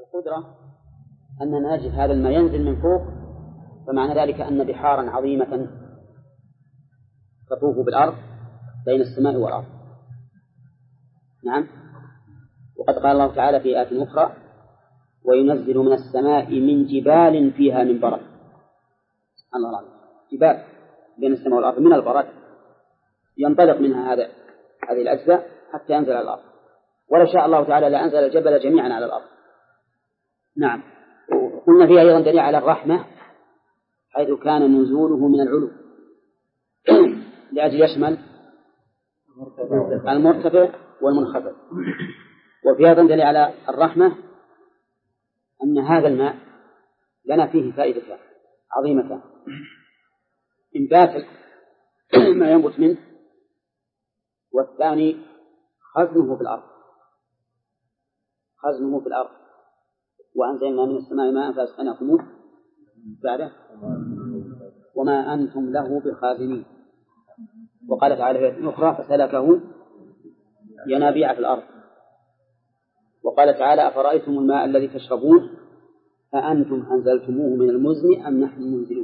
القدرة أننا نجد هذا الماء ينزل من فوق، فمعنى ذلك أن بحارا عظيمة تطوف بالأرض بين السماء والأرض. نعم. وقد قال الله تعالى في آية أخرى: وينزل من السماء من جبال فيها من برد. الله أعلم. جبال بين السماء والأرض من البرد ينطلق منها هذه الأجزاء حتى ينزل على الأرض، ولو شاء الله تعالى لأنزل الجبل جميعا على الأرض. نعم. قلنا فيها أيضا دليل على الرحمة، حيث كان نزوله من العلو لأجل يشمل المرتفع والمنخفض. وفي أيضا دليل على الرحمة أن هذا الماء لنا فيه فائدة عظيمة: إنبات ما ينبت منه، والثاني خزنه في الأرض. وأنزلنا من السماء ماء فأسقناكموه بعده وما أنتم له بخازنين. وقال تعالى في آية أخرى: فسلكه ينابيع في الأرض. وقال تعالى: أفرأيتم الماء الذي تشربون أأنتم أنزلتموه من المزن أم نحن المنزلون.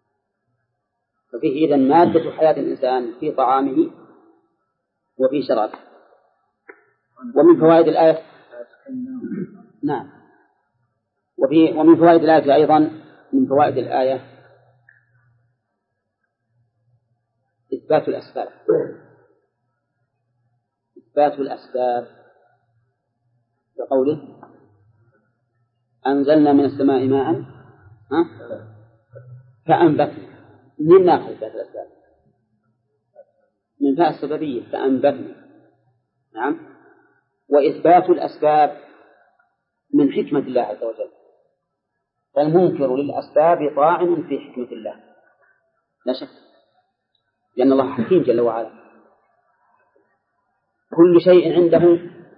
ففيه إذن مادة حياة الإنسان في طعامه وفي شرابه. ومن فوائد الآية نعم. ومن فوائد الآية أيضا، من فوائد الآية إثبات الأسباب بقوله: أنزلنا من السماء ماء فأنبتنا. من ناخذ إثبات الأسباب؟ من فاء السببية فأنبتنا. نعم. وإثبات الأسباب من حكمة الله عز وجل، فالمنكر للأسباب طاعن في حكمة الله لا شك، لأن الله حكيم جل وعلا، كل شيء عنده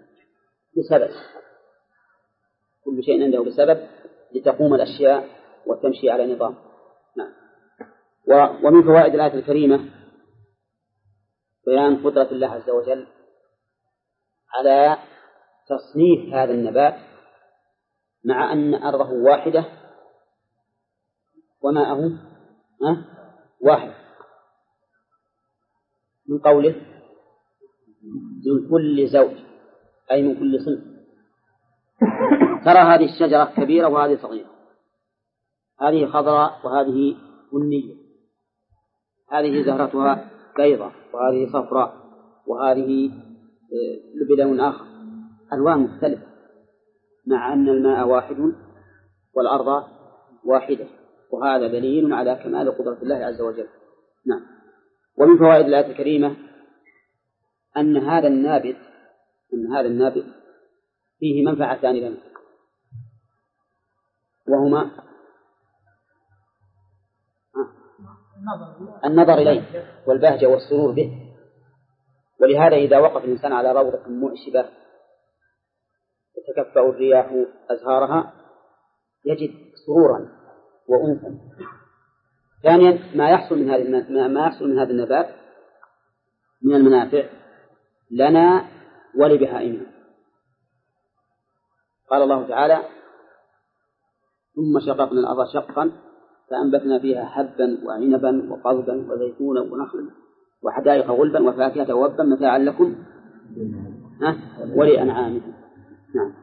بسبب لتقوم الأشياء وتمشي على نظام. نعم. ومن فوائد الآية الكريمة بيان قدرة الله عز وجل على تصنيف هذا النبات، مع أن أرضه واحدة وماءه واحد، من قوله: من كل زوج، أي من كل صنف. ترى هذه الشجرة كبيرة وهذه صغيرة، هذه خضراء وهذه بنية، هذه زهرتها بيضة وهذه صفراء وهذه بلون آخر، ألوان مختلفة، مع أن الماء واحد والأرض واحدة. وهذا دليل على كمال قدرة الله عز وجل. نعم. ومن فوائد الآية الكريمة أن هذا النابت فيه منفعتان لنا، وهما النظر إليه والبهجة والسرور به. ولهذا إذا وقف الإنسان على روضة معشبة تتكفأ الرياح أزهارها يجد سرورا وأنسا. ثانيا ما يحصل من هذا النبات من المنافع لنا ولبهائمنا. قال الله تعالى: ثم شققنا الأرض شقا فأنبتنا فيها حبا وعنبا وقضبا وزيتونا ونخلا وحدائق غلبا وفاكهة وابا متاعا لكم ولأنعامكم. نعم.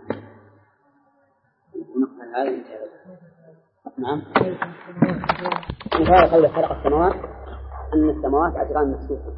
هذا انتهى. نعم. مثال قول خلق السماوات أن السماوات أجرام مكسوفة،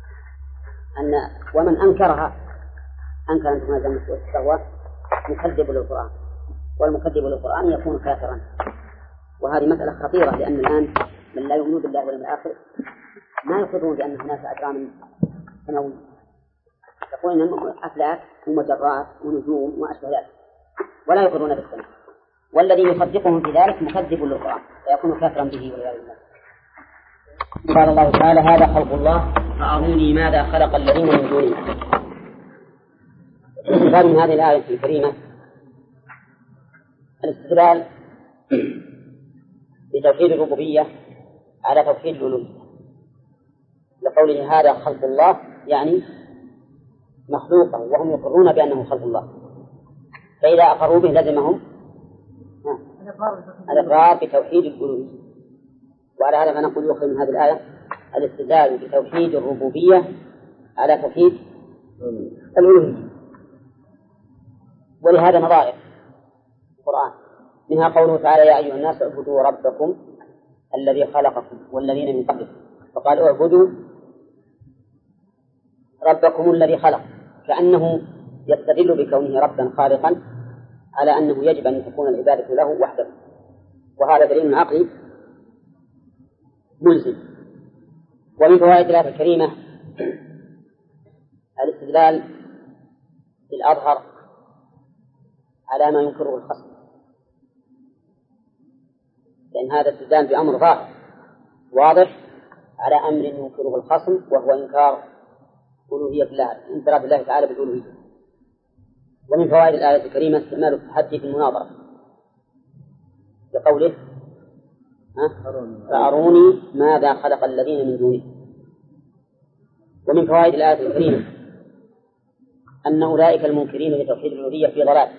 ومن أنكرها أنكر أن تكون أجرام مكسوفة فهو مكذب للقرآن، والمكذب للقرآن يكون كافرا. وهذه مسألة خطيرة، لأن الآن من لا يؤمن بالله واليوم الآخر ما يقرون بأن هناك أجرام سماوية، يقولون أنهم أفلاك ومجرات ونجوم وأشبه ذلك، ولا يقرون بالسماء. والذي يصدقهم في ذلك مكذب للقرآن فيكون كافرا به والعياذ بالله. قال الله تعالى: هذا خلق الله فأروني ماذا خلق الذين من دونه. قال من هذه الآية الكريمة الاستدلال بتوحيد الربوبية على توحيد الألوهية، لقوله هذا خلق الله يعني مخلوقه، وهم يقرون بأنه خلق الله، فإذا أقروا به لزمهم الإقرار بتوحيد الألوهية. وعلى هذا فنقول يؤخذ من هذه الآية الاستدلال بتوحيد الربوبية على توحيد الألوهية. ولهذا نظائر القرآن منها قوله تعالى يا أيها الناس اعبدوا ربكم الذي خلقكم والذين من قبلكم، فقال اعبدوا ربكم الذي خلق، كأنه يستدل بكونه ربا خالقا على أنه يجب أن تكون العبادة له وحده، وهذا دليل عقلي ملزم. ومن فوائد الآية الكريمة الاستدلال بالأظهر على ما ينكره الخصم، لأن هذا استدلال بأمر ظاهر واضح على أمر ينكره الخصم، وهو إنكار ألوهية الله، انفراد الله تعالى بالألوهية. ومن فوائد الآية الكريمة استعمال التحدي في المناظرة بقوله فأروني ماذا خلق الذين من دونه. ومن فوائد الآية الكريمة أن أولئك المنكرين لتوحيد الألوهية في ضلال،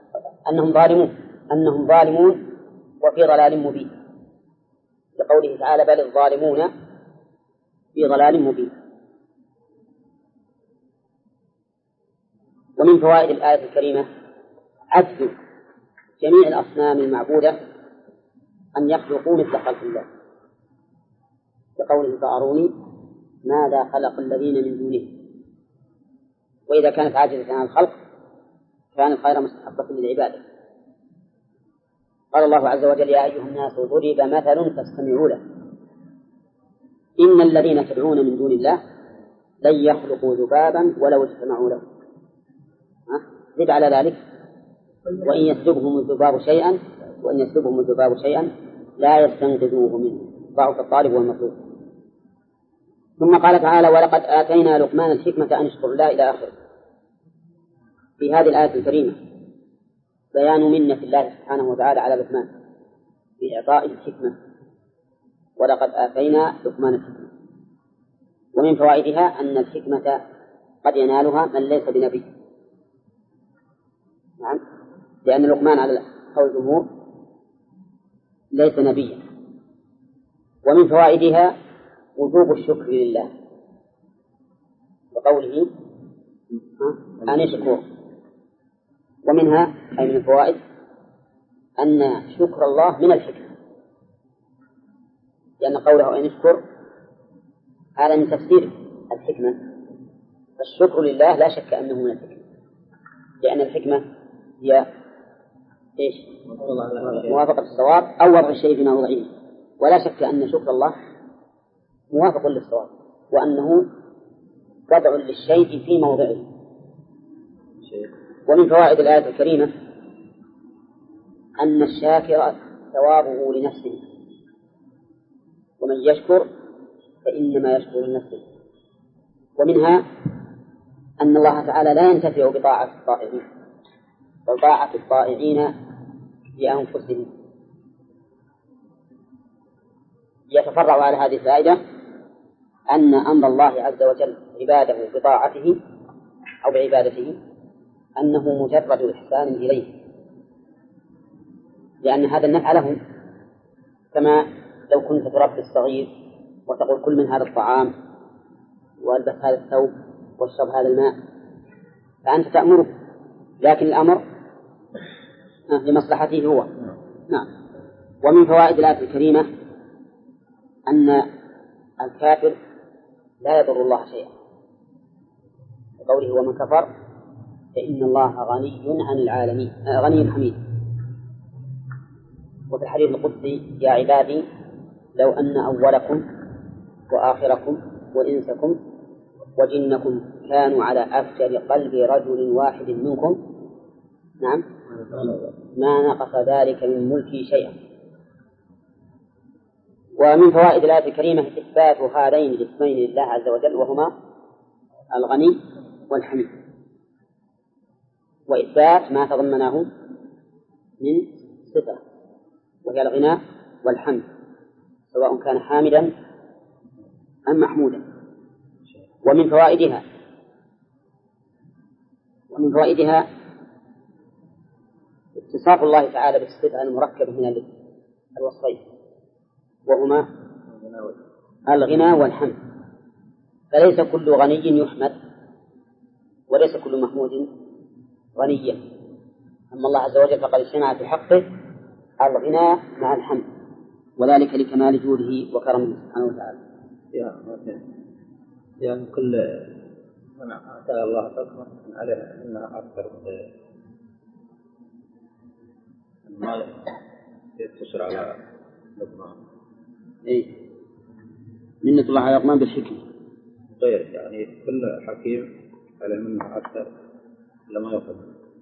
أنهم ظالمون وفي ضلال مبين، لقوله تعالى بل الظالمون في ضلال مبين. ومن فوائد الآية الكريمة عجز جميع الأصنام المعبودة أن يخلقوا مثل خلق الله، لقوله فأروني ماذا خلق الذين من دونه. وإذا كانت عاجزة عن الخلق كانت غير مستحقة للعبادة. قال الله عز وجل يا أيها الناس ضرب مثل فاستمعوا له إن الذين تدعون من دون الله لن يخلقوا ذبابا ولو اجتمعوا له. زد على ذلك وإن يسلبهم الذباب شيئا لا يستنقذوه منه ضعف الطالب والمطلوب. ثم قال تعالى ولقد آتينا لقمان الحكمة أن اشكر الله إلى آخره. في هذه الآية الكريمة بيان منة الله سبحانه وتعالى على لقمان بإعطاء الحكمة، ولقد آتينا لقمان الحكمة. ومن فوائدها أن الحكمة قد ينالها من ليس بنبي، نعم، لأن لقمان على قول الجمهور ليس نبيا. ومن فوائدها وجوب الشكر لله بقوله أن اشكر. ومنها أي من الفوائد أن شكر الله من الحكمة، لأن قوله أن اشكر هذا من تفسير الحكمة. الشكر لله لا شك أنه من الحكمة، لأن الحكمة هي إيش؟ موافقة الصواب أو وضع الشيء في موضعه، ولا شك أن شكر الله موافق للصواب، وأنه وضع للشيء في موضعه. ومن فوائد الآية الكريمة أن الشاكر ثوابه لنفسه، ومن يشكر فإنما يشكر لنفسه. ومنها أن الله تعالى لا ينتفع بطاعة الطائعين، بل طاعة الطائعين لأنفسهم. يتفرع على هذه الفائدة أن أمر الله عز وجل عباده بطاعته أو بعبادته أنه مجرد إحسان إليه، لأن هذا النفع له، كما لو كنت تربي الصغير وتقول كل من هذا الطعام والبس هذا الثوب واشرب هذا الماء، فأنت تأمره، لكن الأمر لمصلحته هو. نعم. ومن فوائد الآية الكريمة أن الكافر لا يضر الله شيئا، وقوله ومن كفر فإن الله غني عن العالمين غني حميد. وفي الحديث القدسي يا عبادي لو أن أولكم وآخركم وإنسكم وجنكم كانوا على أفجر قلب رجل واحد منكم، نعم، ما نقص ذلك من ملكي شيئا. ومن فوائد الآية الكريمة إثبات هذين الاسمين لله عز وجل، وهما الغني والحميد، وإثبات ما تضمناه من صفة وهي الغنى والحمد، سواء كان حامدا أم محمودا. ومن فوائدها اتصاف الله تعالى بالصفة المركبة من الوصفين وهما الغنى والحمد، فليس كل غني يحمد وليس كل محمود غنيا. أما الله عز وجل فقد اجتمع في حقه الغنى مع الحمد، وذلك لكمال جوده وكرمه سبحانه وتعالى. يعني كل من أعطى الله حكمة عليه أنها أكثر ما يقتصر على لقمان. منة الله على لقمان بالحكمة غير يعني كل حكيم على منه أكثر لما يأخذ.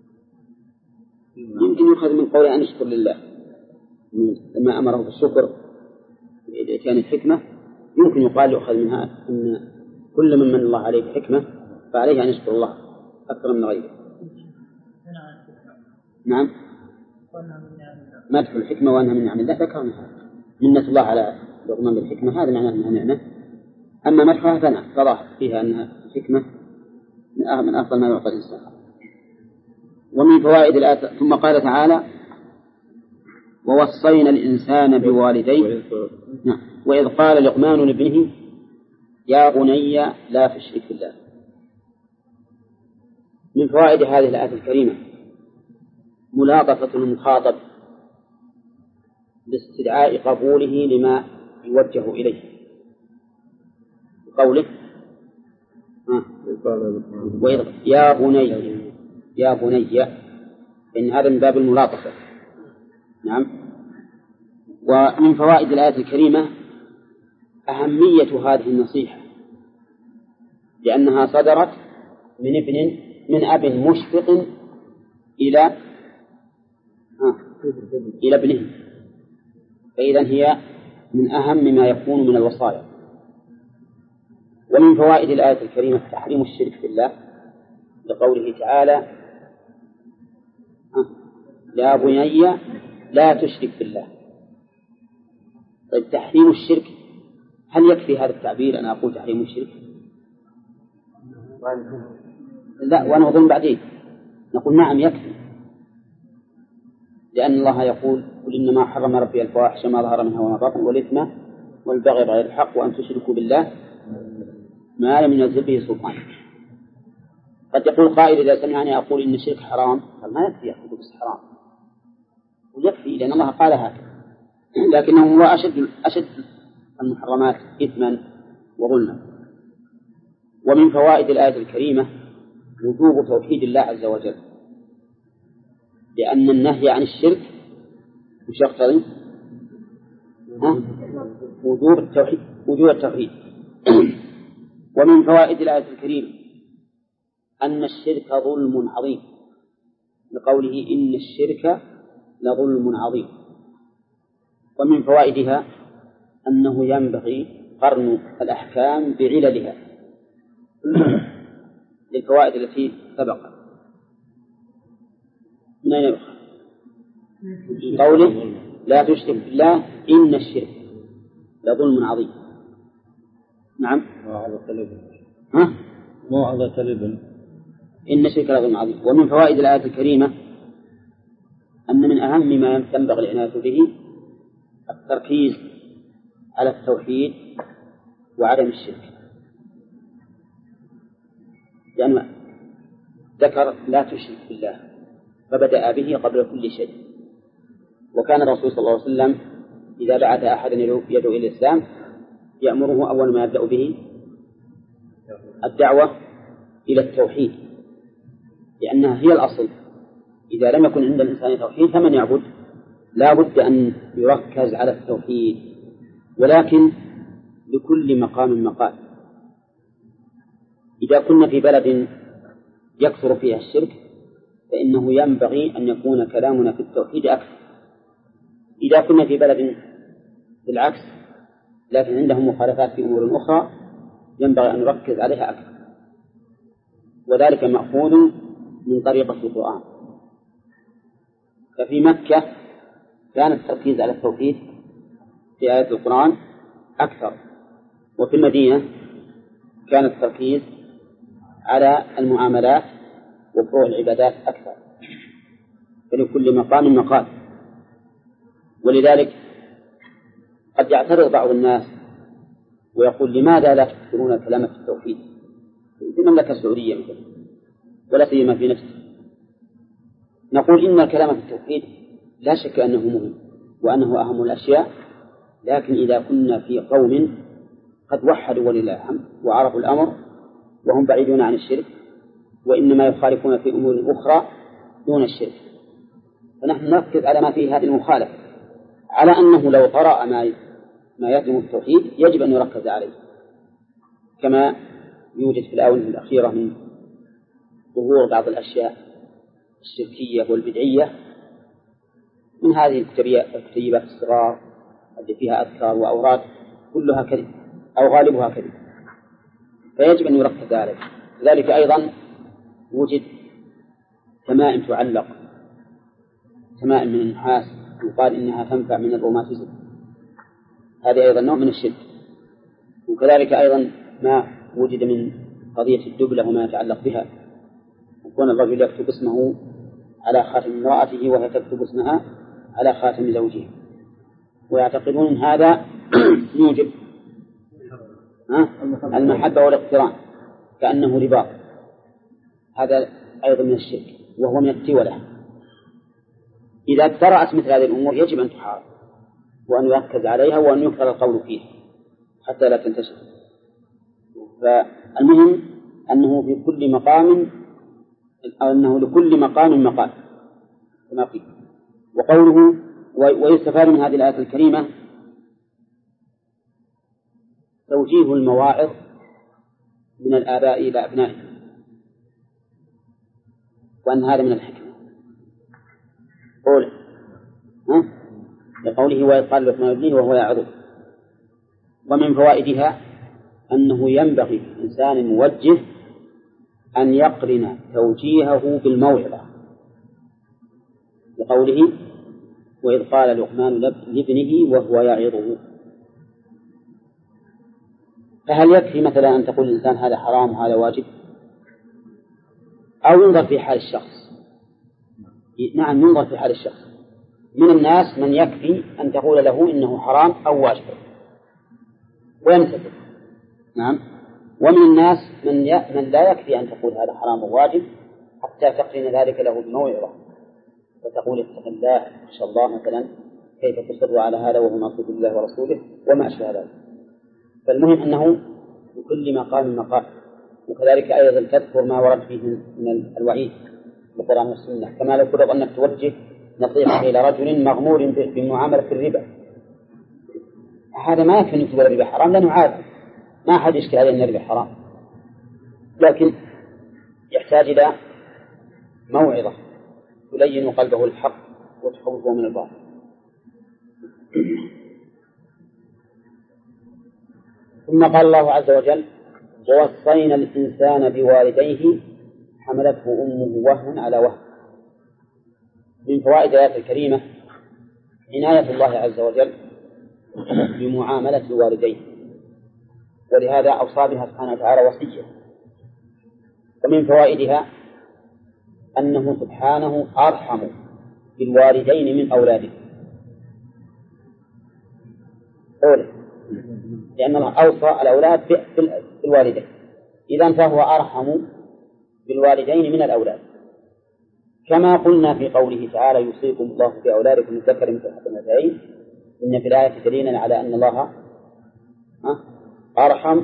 يمكن يؤخذ من قوله أن يشكر لله لما أمره بالشكر إذا كان الحكمة، يمكن يقال يؤخذ منها أن كل من الله عليه بحكمة فعليه أن يشكر الله أكثر من غيره. نعم، مدح الحكمة وأنها من نعم الله ذكرناها. منة الله على لقمان بالحكمة هذا معناه أنها نعمة، أما مدحها فظاهر فيها أنها حكمة من أفضل ما يعطى الإنسان. ومن فوائد الآية ثم قال تعالى ووصينا الإنسان بوالديه. نعم. وإذ قال لقمان لابنه يا بني لا تشرك بالله. من فوائد هذه الآية الكريمة ملاطفة المخاطب باستدعاء قبوله لما يوجه إليه بقوله وإذ يا بني إن هذا من باب الملاطفة. نعم. ومن فوائد الآية الكريمة أهمية هذه النصيحة، لأنها صدرت من أب مشفق إلى ابنه، فإذا هي من أهم ما يكون من الوصايا. ومن فوائد الآية الكريمة تحريم الشرك بالله لقوله تعالى يا بني لا تشرك بالله. طيب تحريم الشرك هل يكفي هذا التعبير أنا أقول تحريم الشرك؟ لا، وأنا أظن بعدين نقول نعم يكفي، لأن الله يقول قل إنما حرم ربي الفواحش ما ظهر منها وما بطن والإثم والبغي بغير الحق وأن تشركوا بالله ما لم ينزل به سلطان. قد يقول قائل إذا سمعني أقول إن الشرك حرام، قال ما يكفي يقول بس حرام، ويكفي لأن الله قال هكذا، لكنه هو أشد المحرمات إثما وظلما. ومن فوائد الآية الكريمة وجوب توحيد الله عز وجل، لأن النهي عن الشرك يقتضي وجوب التوحيد. ومن فوائد الآية الكريمة أن الشرك ظلم عظيم لقوله إن الشرك لظلم عظيم. ومن فوائدها أنه ينبغي قرن الأحكام بعللها للفوائد التي سبقت. من أين يؤخذ؟ قوله لا تشرك بالله إن الشرك لظلم عظيم. نعم. موعظة لابن إن الشرك لظلم عظيم. ومن فوائد الآية الكريمة أن من أهم ما ينبغي العناية به التركيز على التوحيد وعدم الشرك، لأنه ذكر لا تشرك بالله فبدأ به قبل كل شيء. وكان الرسول صلى الله عليه وسلم إذا بعث أحدا يدعو إلى الإسلام يأمره أول ما يبدأ به الدعوة إلى التوحيد، لأنها هي الأصل. إذا لم يكن عند الإنسان توحيد فمن يعبد؟ لا بد أن يركز على التوحيد، ولكن لكل مقام مقال. إذا كنا في بلد يكثر فيها الشرك فإنه ينبغي أن يكون كلامنا في التوحيد أكثر. إذا كنا في بلد بالعكس لكن عندهم مخالفات في أمور أخرى ينبغي أن نركز عليها أكثر، وذلك مأخوذ من طريقة القرآن. ففي مكة كان التركيز على التوحيد في آيات القرآن أكثر، وفي المدينة كان التركيز على المعاملات وفروع العبادات أكثر. فلكل مقام مقال. ولذلك قد يعترض بعض الناس ويقول لماذا لا تذكرون كلمة التوحيد في المملكة السعودية مثلا ولا سيما في نفسه؟ نقول إن الكلام في التوحيد لا شك أنه مهم وأنه أهم الأشياء، لكن إذا كنا في قوم قد وحدوا ولله الحمد وعرفوا الأمر وهم بعيدون عن الشرك وإنما يخالفون في أمور أخرى دون الشرك، فنحن نركز على ما فيه هذه المخالفة، على أنه لو طرأ ما يهدم التوحيد يجب أن يركز عليه، كما يوجد في الآونة الأخيرة من ظهور بعض الأشياء الشركية والبدعية من هذه الكتيبات الصغار التي فيها أذكار وأوراد كلها كذب أو غالبها كذب، فيجب أن يركز عليه. ذلك أيضا وجد تمائم تعلق، تمائم من النحاس يقال إنها تنفع من الروماتيزم، هذا أيضا نوع من الشرك. وكذلك أيضا ما وجد من قضية الدبلة وما يتعلق بها، يكون الرجل يكتب اسمه على خاتم امرأته وهي تكتب اسمها على خاتم زوجها، ويعتقدون أن هذا يوجب المحبة والاقتران كأنه رباط، هذا أيضا من الشرك وهو من التولة. إذا اقترأت مثل هذه الأمور يجب أن تحارب وأن يركز عليها وأن يكثر القول فيها حتى لا تنتشر. فالمهم أنه في كل مقام أو أنه لكل مقام مقال كما فيه. وقوله ويستفاد من هذه الآية الكريمة توجيه المواعظ من الآباء إلى أبنائهم، وأن هذا من الحكمة. قول لقوله وإذ قال لقمان لابنه وهو يعظه. ومن فوائدها أنه ينبغي للإنسان الموجه أن يقرن توجيهه بالموعظة، لقوله وإذ قال لقمان لابنه وهو يعظه. فهل يكفي مثلا أن تقول الإنسان هذا حرام وهذا واجب، أو ينظر في حال الشخص؟ نعم ينظر في حال الشخص. من الناس من يكفي أن تقول له إنه حرام أو واجب ويمتثل، نعم. ومن الناس من لا يكفي أن تقول هذا حرام وواجب حتى تقرن ذلك له بموعظة وتقول اتق الله إن شاء الله مثلا، كيف تصر على هذا وهو معصية الله ورسوله وما أشبه ذلك. فالمهم أنه بكل مقام مقال. وكذلك أيضا تذكر ما ورد فيه من الوعيد بالقرآن والسنة، كما لو فرض أنك توجه نصيحة إلى رجل مغمور بمعاملة الربا، هذا ما يكفي أن يكتب الربا حرام لأنه عارف، ما أحد يشكل عليه أن الربا حرام، لكن يحتاج إلى موعظة تلين قلبه الحق وتخوفه من الباطل. ثم قال الله عز وجل ووصينا الإنسان بوالديه حملته أمه وهنا على وهن. من فوائد الآية الكريمة عناية الله عز وجل بمعاملة الوالدين، ولهذا أوصى بها سبحانه وتعالى وصية. ومن فوائدها أنه سبحانه أرحم بالوالدين من أولاده، لأن الله أوصى الأولاد بالوالدين، إذن فهو أرحم بالوالدين من الأولاد، كما قلنا في قوله تعالى يوصيكم الله في أولادكم الذكر مثل حظ الأنثيين. إن في الآية دليلا على أن الله أرحم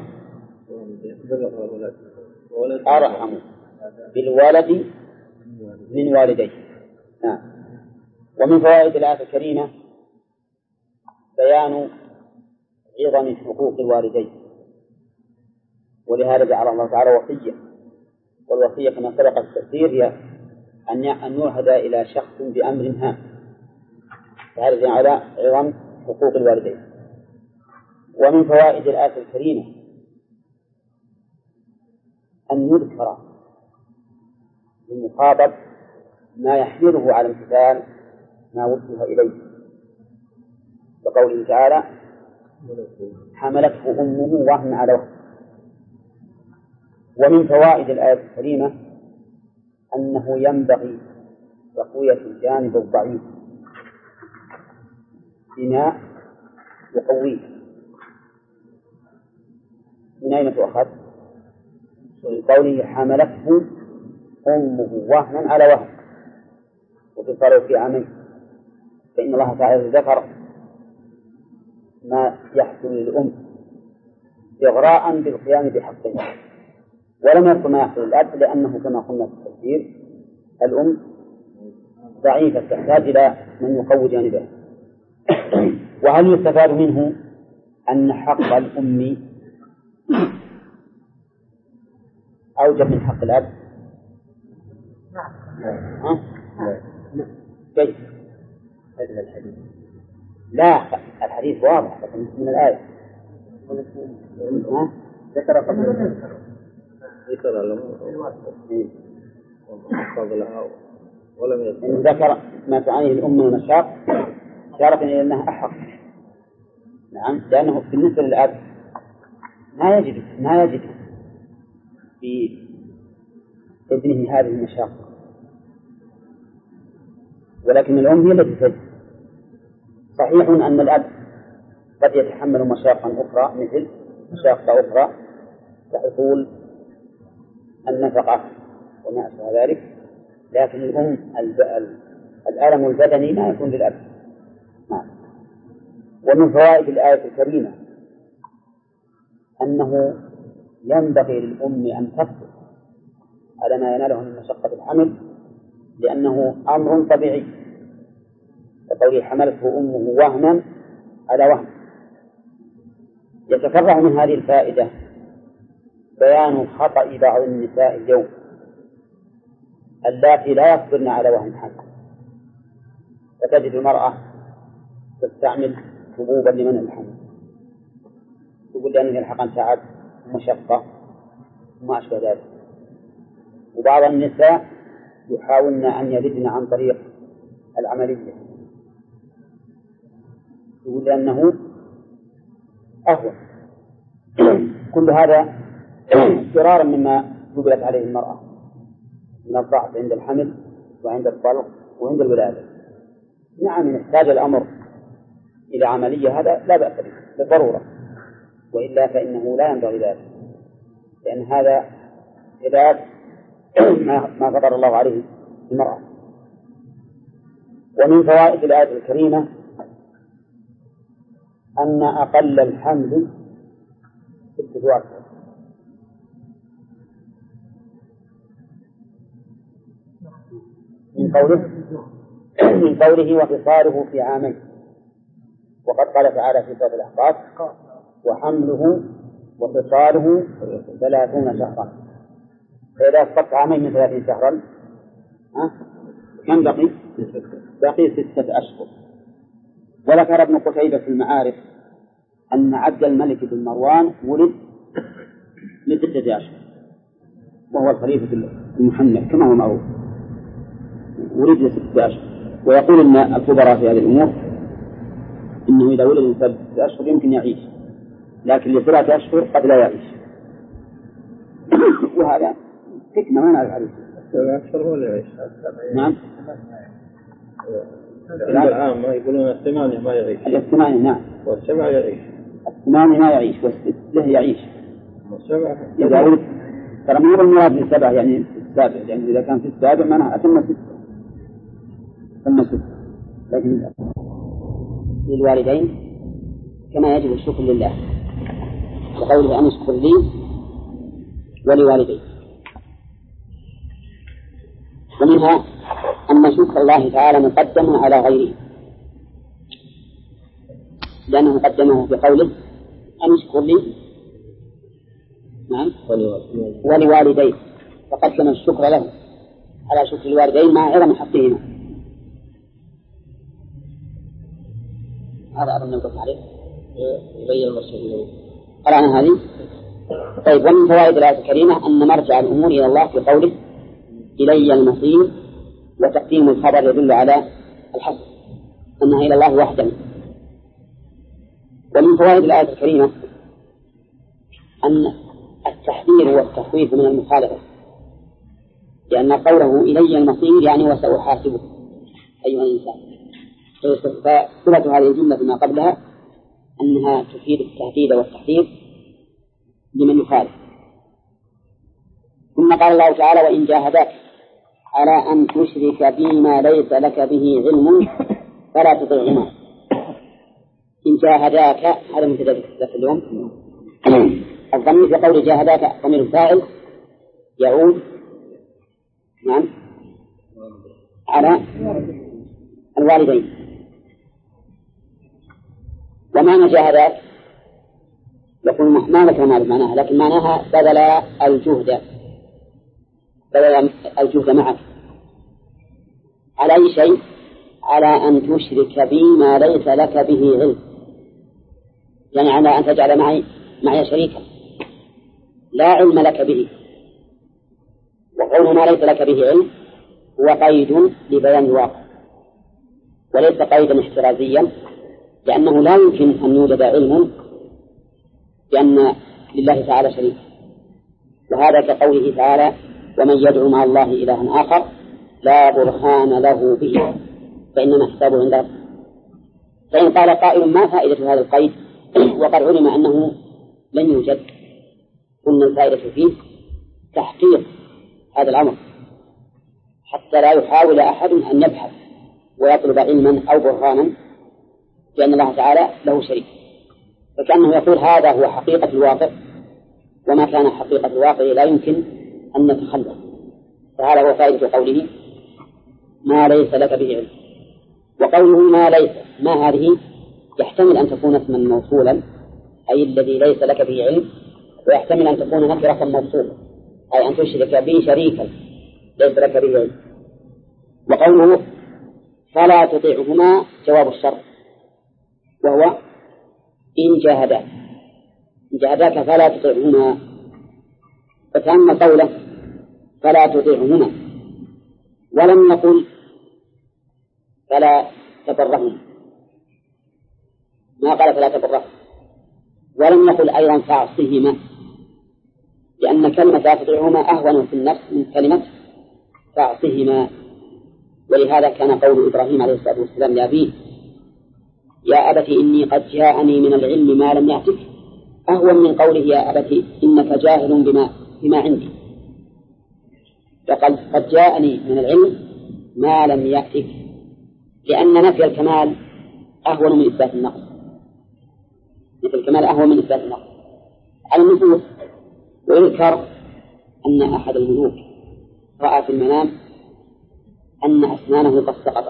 بالولد من والديه. نعم. ومن فوائد الآية الكريمة بيان عظم حقوق الوالدين، ولهذا جعل الله تعالى وصية، والوصية كما سبق التفسير هي أن يعهد إلى شخص بأمر هام، فهذا على عظم حقوق الوالدين. ومن فوائد الآية الكريمة أن يذكر المخاطب ما يحمله على امتثال ما وجه إليه، وقوله تعالى حملته أمه وهنا على وهن. ومن فوائد الآية الكريمة أنه ينبغي تقوية الجانب الضعيف بما يقويه. من أين تؤخذ؟ من قوله حملته أمه وهنا على وهن وفصاله في عامين، فإن الله تعالى ذكر ما يحصل للأم إغراء بالقيام بحقها، ولم يذكر ما يحصل للأب، لأنه كما قلنا في التفسير الأم ضعيفة تحتاج إلى من يقوي جانبها. وهل يستفاد منه أن حق الأم أوجب من حق الأب؟ كيف؟ لا، الحديث واضح من الآية. ذكر ذكر ما تعانيه الأم من المشاق إشارة إلى أنها أحق. نعم، لأنه بالنسبة للأب ما يجد في ابنه هذه المشاق، ولكن الأم هي التي تجد. صحيح أن الأب قد يتحمل مشاقا أخرى مثل مشاقة أخرى كحصول النفقة وما أشبه ذلك، لكن الأم الألم البدني ما يكون للأب. ومن فوائد الآية الكريمة أنه ينبغي للأم أن تصبر على ما يناله من مشقة الحمل، لأنه أمر طبيعي، وقوله حملته أمه وهنا على وهن. يتفرع من هذه الفائدة بيان خطأ بعض النساء اليوم اللاتي لا يصبرن على وهن حمل، فتجد المرأة تستعمل حبوبا لمنع الحمل، تقول لأنه يلحقن ساعات مشقة وما أشبه ذلك. وبعض النساء يحاولن أن يلدن عن طريق العملية، يقول لأنه أهون. كل هذا فرارا مما جبلت عليه المرأة من الضعف عند الحمل وعند الطلق وعند الولادة. نعم، يحتاج الأمر إلى عملية، هذا لا بأس به بالضرورة، وإلا فإنه لا ينبغي ذلك، لأن هذا علاج ما قدر الله عليه المرأة. ومن فوائد الآية الكريمة أن أقل الحمل 6 أشهر، من قوله وفصاله في عامين، وقد قال تعالى في سورة الأحقاف وحمله وفصاله 30 شهرا. فإذا أصبحت عامين من 30 شهرا كم بقي؟ بقي 6 أشهر. وذكر ابن قتيبة في المعارف أن عبد الملك بن مروان ولد ل6 أشهر، وهو الخليفة المحنك كما هو معروف، ولد ل6 أشهر. ويقول أن الخبراء في هذه الأمور إنه إذا ولد ل6 أشهر يمكن يعيش، لكن ل3 أشهر قد لا يعيش. وهذا حكمة ما نعرف عليه. 7 أشهر هو اللي يعيش. نعم. الآن ما يقولون 8 ما يعيش. 8 نعم. و7 يعيش. 8 ما يعيش و6 يعيش. 7 إذا ولد ترى ما هو المراد ل7 يعني 7، يعني إذا كان في 7 معناها أتم 6. لكن للوالدين كما يجب الشكر لله، وقوله أن اشكر لي ولوالدي. ومنها أن شكر الله تعالى مقدم على غيره، لأنه قدمه بقوله أن اشكر لي نعم ولوالدي، فقدم الشكر له على شكر الوالدين مع عظم حقهما. هذا أظن نقص عليه يبين المرسل قرأنا هذه. طيب، ومن فوائد الآية الكريمة أن مرجع الأمور إلى الله في قوله إلي المصير، وتقديم الخبر يدل على الحصر أنها إلى الله وحده. ومن فوائد الآية الكريمة أن التحذير والتخويف من المخالفة، لأن قوله إلي المصير يعني وسأحاسبه أيها الإنسان. فصلة هذه الجملة ما قبلها أنها تفيد التهديد والتحذير لمن يخالف. ثم قال الله تعالى وإن جاهداك على أن تشرك بما ليس لك به علم فلا تطعهما. إن جاهداك هذا مبتدأ في اليوم. الضمير في قول جاهداك ضمير الفاعل يعود على الوالدين. ومعنى جاهداك يقول ما ذكر معناها، لكن معناها بذل الجهد معك على أي شيء؟ على أن تشرك بي ما ليس لك به علم، يعني على أن تجعل معي شريكا لا علم لك به. وقول ما ليس لك به علم هو قيد لبيان الواقع وليس قيدا احترازيا، لأنه لا يمكن أن يوجد علم بأن لله تعالى شريك. وهذا كقوله تعالى ومن يدعو مع الله إلها آخر لا برهان له به فإنما حسابه عند ربه. فإن قال قائل ما فائدة هذا القيد وقد علم أنه لن يوجد، قلنا الفائدة فيه تحقيق هذا الأمر حتى لا يحاول أحد أن يبحث ويطلب علما أو برهانا لأن الله تعالى له شريك، فكأنه يقول هذا هو حقيقة الواقع، وما كان حقيقة الواقع لا يمكن أن نتخلف. فهذا هو فائدة قوله ما ليس لك به علم. وقوله ما ليس ما هذه يحتمل أن تكون اسما موصولا أي الذي ليس لك به علم، ويحتمل أن تكون نكرة موصولة أي أن تشرك به شريكا ليس لك به علم. وقوله فلا تطيعهما جواب الشرط وهو إن جاهداك فلا تطيعهما. فتأمل قوله فلا تطيعهما ولم يقل فلا تبرهما، ما قال فلا تبرهما، ولم يقل أيضا فاعصهما، لأن كلمة لا تطيعهما أهون في النفس من كلمة فاعصهما. ولهذا كان قول إبراهيم عليه الصلاة والسلام لأبيه يا أبت إني قد جاءني من العلم ما لم يأتك أهون من قوله يا أبت إنك جاهل بما عندي. فقال قد جاءني من العلم ما لم يأتك، لأن نفي الكمال أهون من إثبات النقص. نفي الكمال أهون من إثبات النقص على النصوص. ويذكر أن أحد الملوك رأى في المنام أن أسنانه قد سقطت،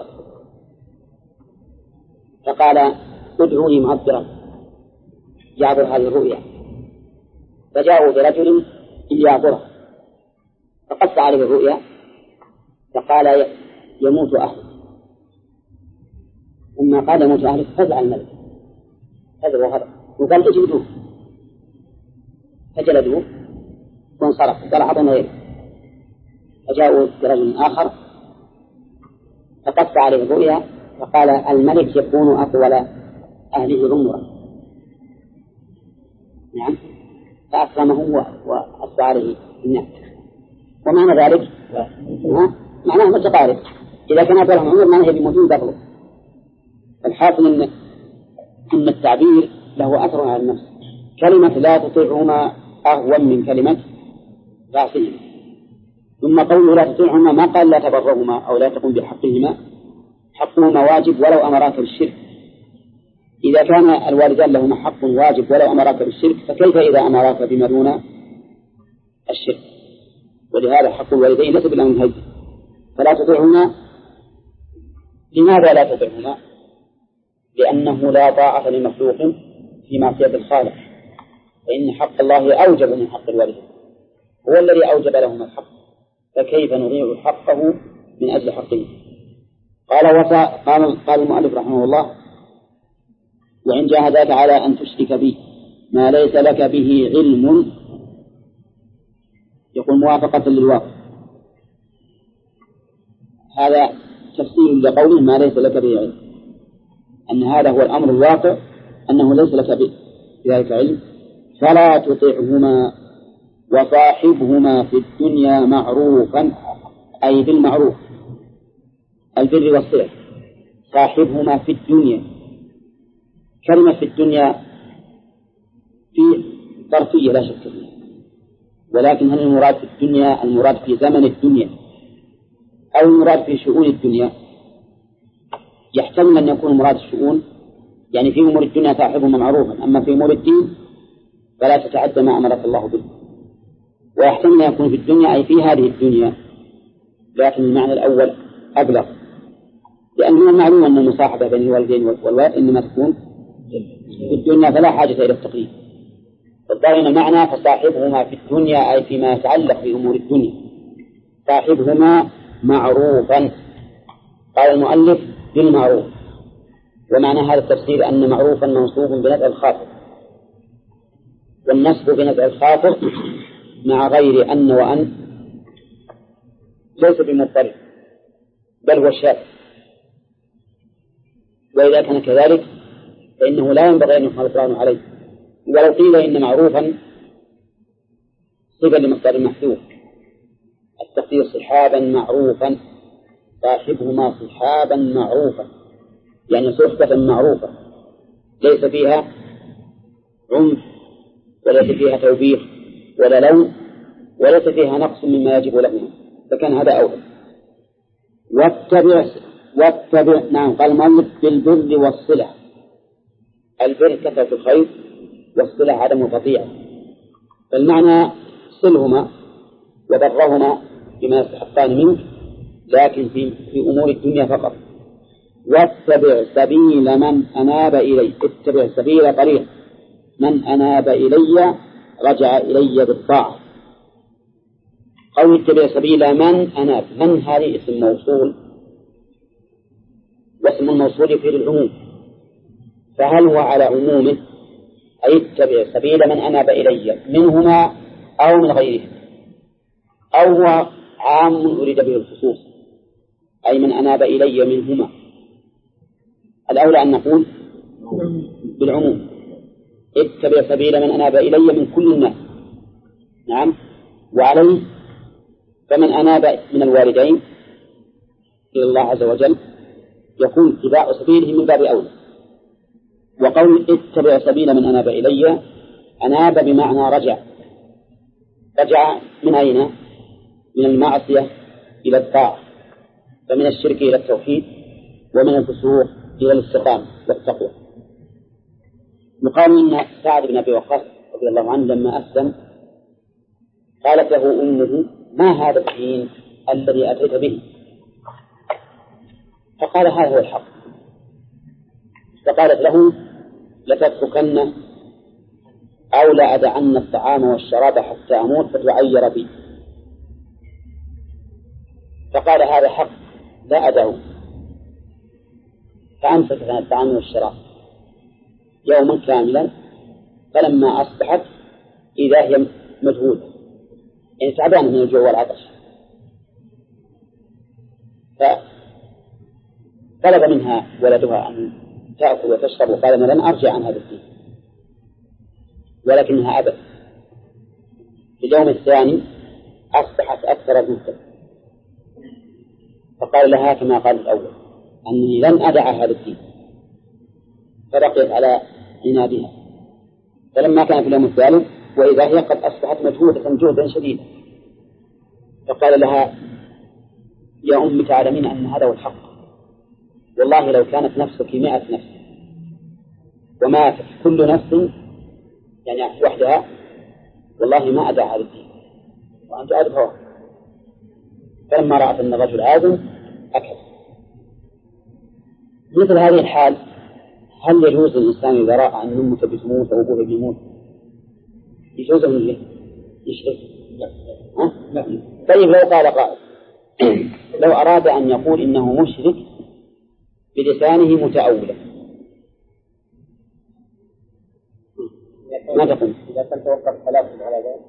فقال ادعوا لي معبرا يعبر هذه الرؤيا، فجاءوا برجل ليعبره فقص عليه الرؤيا فقال يموت أهلك. ثم قال يموت أهلك فزع الملك هذا وهذا وقال اجلدوه، فجلدوه وانصرف وقال أعطنا غيره. فجاءوا برجل آخر فقص عليه الرؤيا فقال الملك يكون أطول أهله عمرا، نعم، فأكرمه وأصبح عليه الناس. ومعنى ذلك معناه متقارب، إذا كان أطولهم عمر معناه بموجود قبله. الحاصل إن التعبير له أثر على النفس. كلمة لا تطيعهما أهون من كلمة فاعصهما. ثم قوله لا تطيعهما ما قال لا تبرهما أو لا تقم بحقهما، حقهما واجب ولو أمراك بالشرك. إذا كان الوالدان لهما حق واجب ولو أمراك بالشرك فكيف إذا أمراك بما دون الشرك؟ ولهذا حق الوالدين ليس بالأمر هذا. فلا تطيعهما. لماذا لا تطيعهما؟ لأنه لا طاعة لمخلوق في معصية الخالق، فإن حق الله أوجب من حق الوالدين، هو الذي أوجب لهم الحق، فكيف نضيع حقه من أجل حقه؟ قال المؤلف رحمه الله وإن جاهداك على أن تشرك بي ما ليس لك به علم، يقول موافقة للواقع. هذا تفسير لقوله ما ليس لك به علم، أن هذا هو الأمر الواقع أنه ليس لك بذلك علم. فلا تطعهما وصاحبهما في الدنيا معروفا أي بالمعروف البر والصلة صاحبهما في الدنيا. كلمة في الدنيا في ظرفية لا شك فيها، ولكن هل المراد في الدنيا المراد في زمن الدنيا أو المراد في شؤون الدنيا؟ يحتمل أن يكون مراد الشؤون، يعني في أمور الدنيا صاحبهما معروفا، أما في أمور الدين فلا تتعدى ما أمرك الله به. ويحتمل أن يكون في الدنيا أي في هذه الدنيا، لكن المعنى الأول أبلغ، لأنه معلوم أن المصاحبة بين الوالدين والوالد إنما تكون في الدنيا فلا حاجة إلى التقليد. فالظاهر المعنى فصاحبهما في الدنيا أي فيما يتعلق بأمور الدنيا صاحبهما معروفا. قال المؤلف بالمعروف، ومعنى هذا التفسير أن معروفا منصوب بنزع الخاطر، والنصب بنزع الخاطر مع غير أن وأن ليس بمضطرب بل هو شاذ، وإذا كان كذلك فإنه لا ينبغي أن يحمل القرآن عليه. ولو قيل إن معروفا صفة لمصدر محذوف، التقدير صحابا معروفا، صاحبهما صحابا معروفا، يعني صحبة معروفة ليس فيها عنف وليس فيها توبيخ ولا لوم وليس فيها نقص مما يجب لهما، فكان هذا أول. واتبع نعم. قال المؤلف بالبر والصلة، البر كثرة الخير والصلة عدم القطيعة، فالمعنى صلهما وبرهما بما يستحقان منك، لكن في أمور الدنيا فقط. واتبع سبيل من أناب إلي، اتبع سبيل طريق من أناب إلي رجع إلي بالطاعة. قول اتبع سبيل من أناب، من هذه اسم موصول، واسم الموصول يفيد العموم، فهل هو على عمومه أي اتبع سبيل من أناب إلي منهما أو من غيرهم، أو هو عام أريد به الخصوص أي من أناب إلي منهما؟ الأولى أن نقول بالعموم، اتبع سبيل من أناب إلي من كل الناس. نعم. وعليه فمن أناب من الوالدين إلى الله عز وجل يكون اتباع سبيله من باب أولى. وقول اتبع سبيل من أناب إلي، أناب بمعنى رجع، رجع من أين؟ من المعصية إلى الطاعة، فمن الشرك إلى التوحيد، ومن الفسوق إلى الاستقامة والتقوى. يقال إن سعد بن أبي وقاص رضي الله عنه لما أسلم قالت له أمه ما هذا الدين الذي أتيت به؟ فقال هذا هو الحق. فقالت له لتتركن أو لا أدعن الطعام والشراب حتى أموت فتعير بي. فقال هذا حق لا أدعو، فأمسك عن الطعام والشراب يوما كاملا، فلما أصبحت إذا هي مجهودة يعني تعبانة من الجوع والعطش، فطلب منها ولدها أن تأكل وتشرب، وقال أنا لن أرجع عن هذا الدين، ولكنها أبت. في اليوم الثاني أصبحت أكثر المهتم، فقال لها كما قال الأول أنني لن أدع هذا الدين، فبقيت على عنادها. فلما كان في اليوم الثالث وإذا هي قد أصبحت مجهودة جهدا شديدا، فقال لها يا أمي تعلمين أن هذا هو الحق، والله لو كانت نفسك 100 نفس وماتت كل نفس يعني وحدها والله ما أدع هذا الدين وأنت أدب هو. فلما رأت أن الرجل عازم أكل. مثل هذه الحال هل يجوز للإنسان إذا رأى أن أمه بتموت أو أبوه بيموت يجوز من يشرك؟ طيب لو قال قائل لو أراد أن يقول إنه مشرك بلسانه متأولا ما تقول؟ إذا كان توقف ثلاثة على ذلك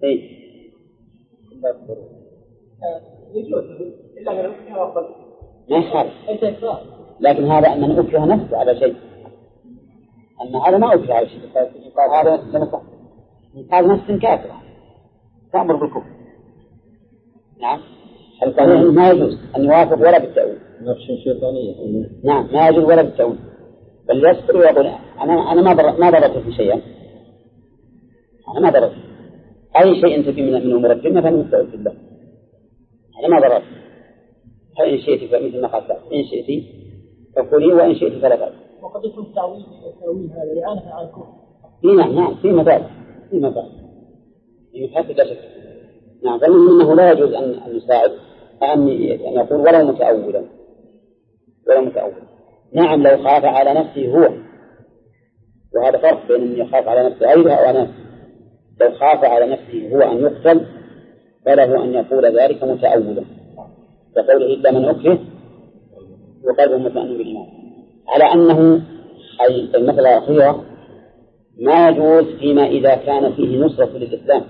يجوز إلا من أكره وقل ما يخالف، لكن هذا أن من أكره نفسه على شيء، أن هذا ما أكره على شيء، هذا لما هذا نفس كافرة تأمر بالكفر. نعم القانون ما يجوز أن يوافق ولا بالتأويل. نفس شيطانية. نعم ما يجوز ولا بالتأويل، بل يسكر ويقول أنا ما ضربت في شيئا، أنا ما ضربت أي شيء تبي من أمور الدنيا فأنا مستعد بالله، أنا ما ضربت. فإن شئت فمثل ما قال إن شئت فقولي وإن شئت فلا بأس. وقد يكون التأويل هذا لعنة على الكفر. نعم في مبادئ يحدد لا شك. نعم فمن أنه لا يجوز أن يساعد أن يقول ولا متأولا. نعم لو خاف على نفسه هو، وهذا فرق بين أن يخاف على نفسه غيره أو نفسه. لو خاف على نفسه هو أن يقتل فله أن يقول ذلك متأولا، يقول إلا من أكره وقلبه مطمئن بالإيمان. على أنه أي المسألة الأخيرة ما يجوز فيما إذا كان فيه نصرة للإسلام،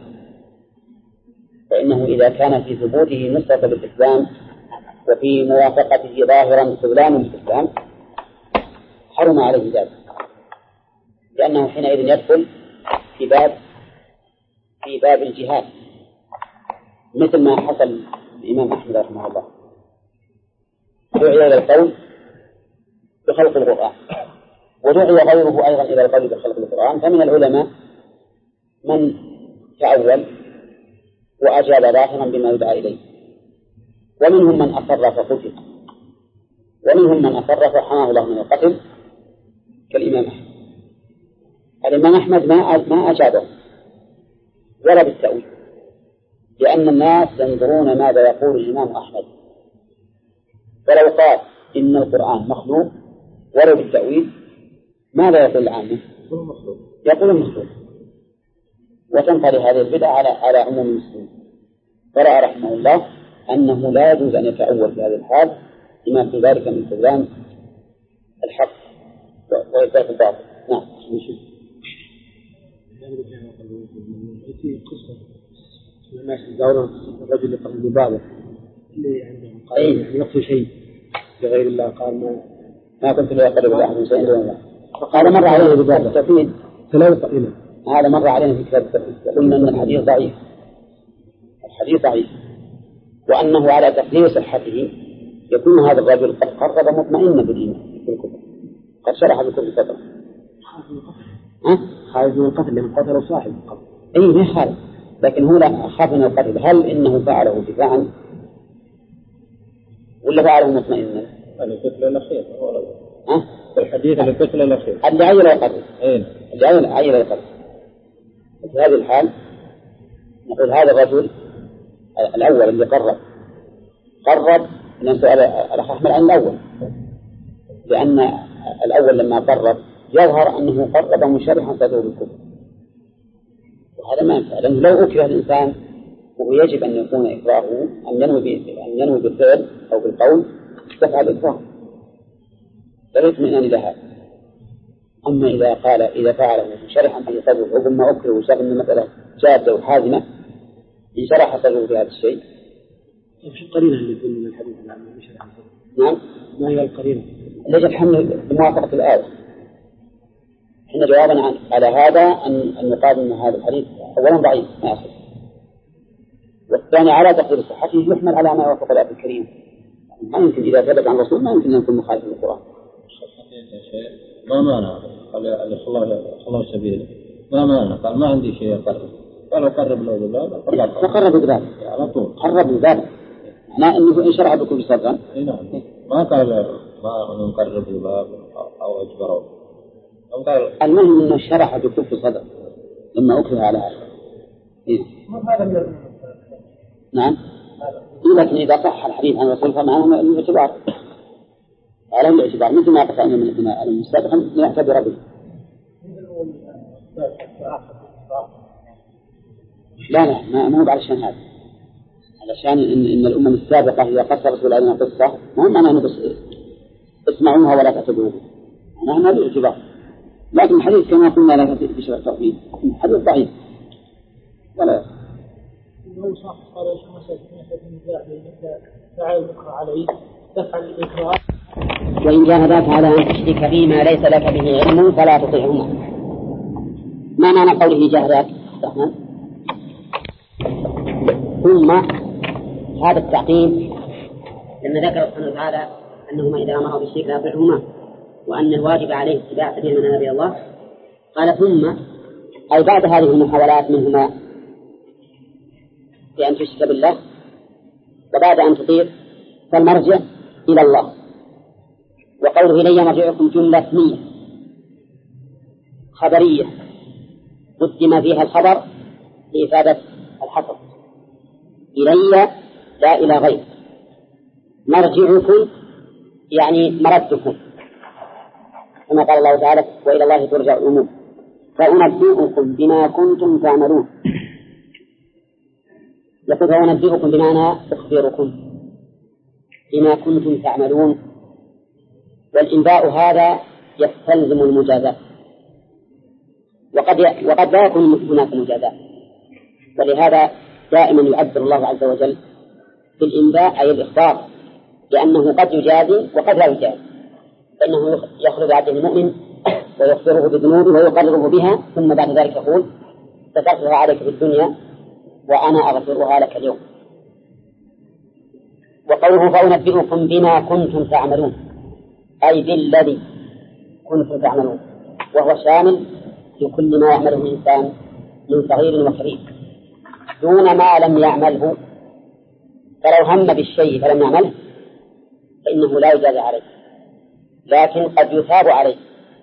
فإنه إذا كان في ثبوته نصرة للإسلام وفي موافقته ظاهرا خذلان للإسلام حرم عليه ذلك، لأنه حينئذ يدخل في باب الجهاد، مثل ما حصل الإمام أحمد رحمه الله دعي إلى القول بخلق القرآن، ودعي غيره أيضا إلى القول بخلق القرآن. فمن العلماء من تأول وأجاب ظاهرا بما يدعى إليه، ومنهم من أصر فقتل، ومنهم من أصر فحماه الله من القتل كالإمام أحمد. الإمام أحمد ما أجابه ولا بالتأويل، لأن الناس ينظرون ماذا يقول الإمام أحمد، فلو قال إن القرآن مخلوق ولو بالتأويل ماذا يقول العامة؟ يقول مخلوق، وتنقل هذه البدعة على عموم المسلمين. فرأى رحمه الله أنه لا يجوز أن يتأول في هذه الحال لما في ذلك من خذلان الحق وإثبات الباطل. نعم. في قصة الناس يدورون الرجل يقرأ ببابه اللي عنده قال يعني يقصد شيء بغير الله، قال ما كنت لا أقرب أحد شيء دون الله. هذا مر عليه ببابه التوحيد، هذا مر علينا في كتاب التوحيد، قلنا أن الحديث ضعيف، وأنه على تقدير صحته يكون هذا الرجل قد قرب مطمئنا بالإيمان بالكفر، قد شرح بكل فترة. خايف من القتل لأنه قتل صاحب القتل. أي ما خالف، لكن هو لا خاف من القتل. هل إنه فعله دفاعا ولا فعله مطمئنا؟ القتل الأخير الحديث القتل الأخير اللي عيل يقرب، اللي عيل يقرب. في هذه الحال نقول هذا الرجل الأول اللي قرب نسأل الأخ أحمد عن الأول، لأن الأول لما قرب يظهر أنه قرب مشرحا صدره بالكفر، وهذا ما ينفع، لأنه لو أكره الإنسان وهو يجب أن يكون إكراهه أن ينوي بالفعل أو بالقول دفع الإكراه لا يطمئنان إلى هذا. أما إذا فعله مشرحا به صدره ثم أكره وشاف أن المسألة جادة وحازمة إن شرح صدره بهذا الشيء. وش القرينة اللي تقول من الحديث عن مشرح صدره؟ نعم. ما هي القرينة؟ يجب حمل بموافقة الآية. إحنا جوابنا على هذا أن نقال أن هذا الحديث أولا ضعيف ما يصح، والثاني على تقدير صحته يحمل على ما يوافق الآية الكريمة. ما يمكن إذا ثبت عن الرسول ما يمكن أن يكون مخالف للقرآن. ما مانع قال الله سبيله ما مانع، قال ما عندي شيء أقرب، قال أقرب له بالله فقرب بذلك على طول، قرب بذلك معناه أنه إن شرع بكل صدقا. نعم ما قال ما نقرب الباب أو أجبره، المهم أنه شرح بكل صدق لما أكره على هذا. نعم. لكن إذا صح الحديث عن الرسول فمعناه الاعتبار على الاعتبار مثل ما قصدنا من المستدخل نعتبر به. لا ما هو علشان هذا، علشان إن الأمم السابقة إذا قص الرسول علينا قصة ما هو معناه بس اسمعوها ولا تعتبروها، معناه الاعتبار. لكن الحديث كما قلنا لا بشرع التوحيد حديث ضعيف ولا لو صح قال ايش مسألة فعل الإكراه عليه تفعل الإكراه وإن جاهداك على أن تشرك فيما ليس لك به علم فلا تطيعهما. ما معنى قوله جاهداك؟ ثم هذا التعقيد لما ذكر سبحانه وتعالى أنهما إذا أمروا بالشرك لا يطيعهما وأن الواجب عليه اتباع سبيل من نبي الله، قال ثم أي بعد هذه المحاولات منهما بأن تشرك بالله وبعد أن تطيع فالمرجع إلى الله. وقوله إلي مرجعكم جملة اسمية خبرية قدم فيها الخبر لإفادة الحصر، إلي لا إلى غير. مرجعكم يعني مردكم كما قال الله تعالى وإلى الله ترجع الأمور. فأنبئكم بما كنتم تعملون، يقول فأنبئكم بمعنى أخبركم بما كنتم تعملون، والإنباء هذا يستلزم المجازاة، وقد لا يكون هناك مجازاة، ولهذا دائما يعبر الله عز وجل بالإنباء أي الإخبار، لأنه قد يجازي وقد لا يجازي، فإنه يخرج عبده المؤمن ويخبره بذنوبه ويقرره بها، ثم بعد ذلك يقول ستغفرها عليك في الدنيا وأنا أغفرها لك اليوم. وقوله فأنبئكم بما كنتم تعملون أي بالذي كنتم تعملون، وهو شامل لكل ما يعمله الإنسان من صغير وكبير دون ما لم يعمله. فلو هم بالشيء فلم يعمله فإنه لا يجازى عليه، لكن قد يثاب عليه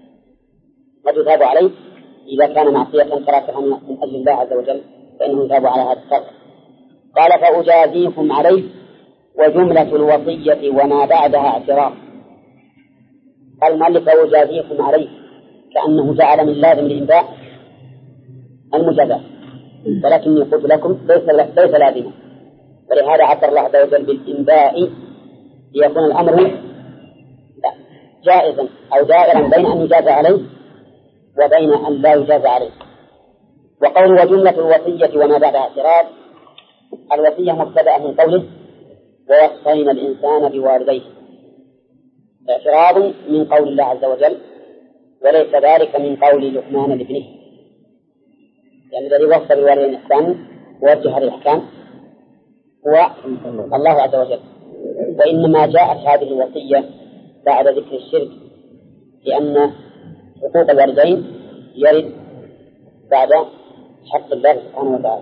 إذا كان معصية تركها من أجل الله عز وجل فإنه يثاب على هذا الترك. قال فأجازيكم عليه، وجملة الوصية وما بعدها اعتراف. قال المؤلف فأجازيكم عليه كأنه جعل من لازم الإنباء المجازاة، ولكني قلت لكم ليس لازما، ولهذا عبر الله عز وجل بالإنباء ليكون الأمر جائزا أو دائرا بين أن يجازى عليه وبين أن لا يجازى عليه. وقول وجملة الوصية وما بعدها اعتراف، الوصية مبتدأ من قوله ووصينا الإنسان بوالديه، اعتراض من قول الله عز وجل، وليس ذلك من قول لقمان لابنه، يعني الذي وصى بوالدين الإحسان ووجه الأحكام هو الله عز وجل. وإنما جاءت هذه الوصية بعد ذكر الشرك، لأن حقوق الوالدين يرد بعد حق الله سبحانه وتعالى.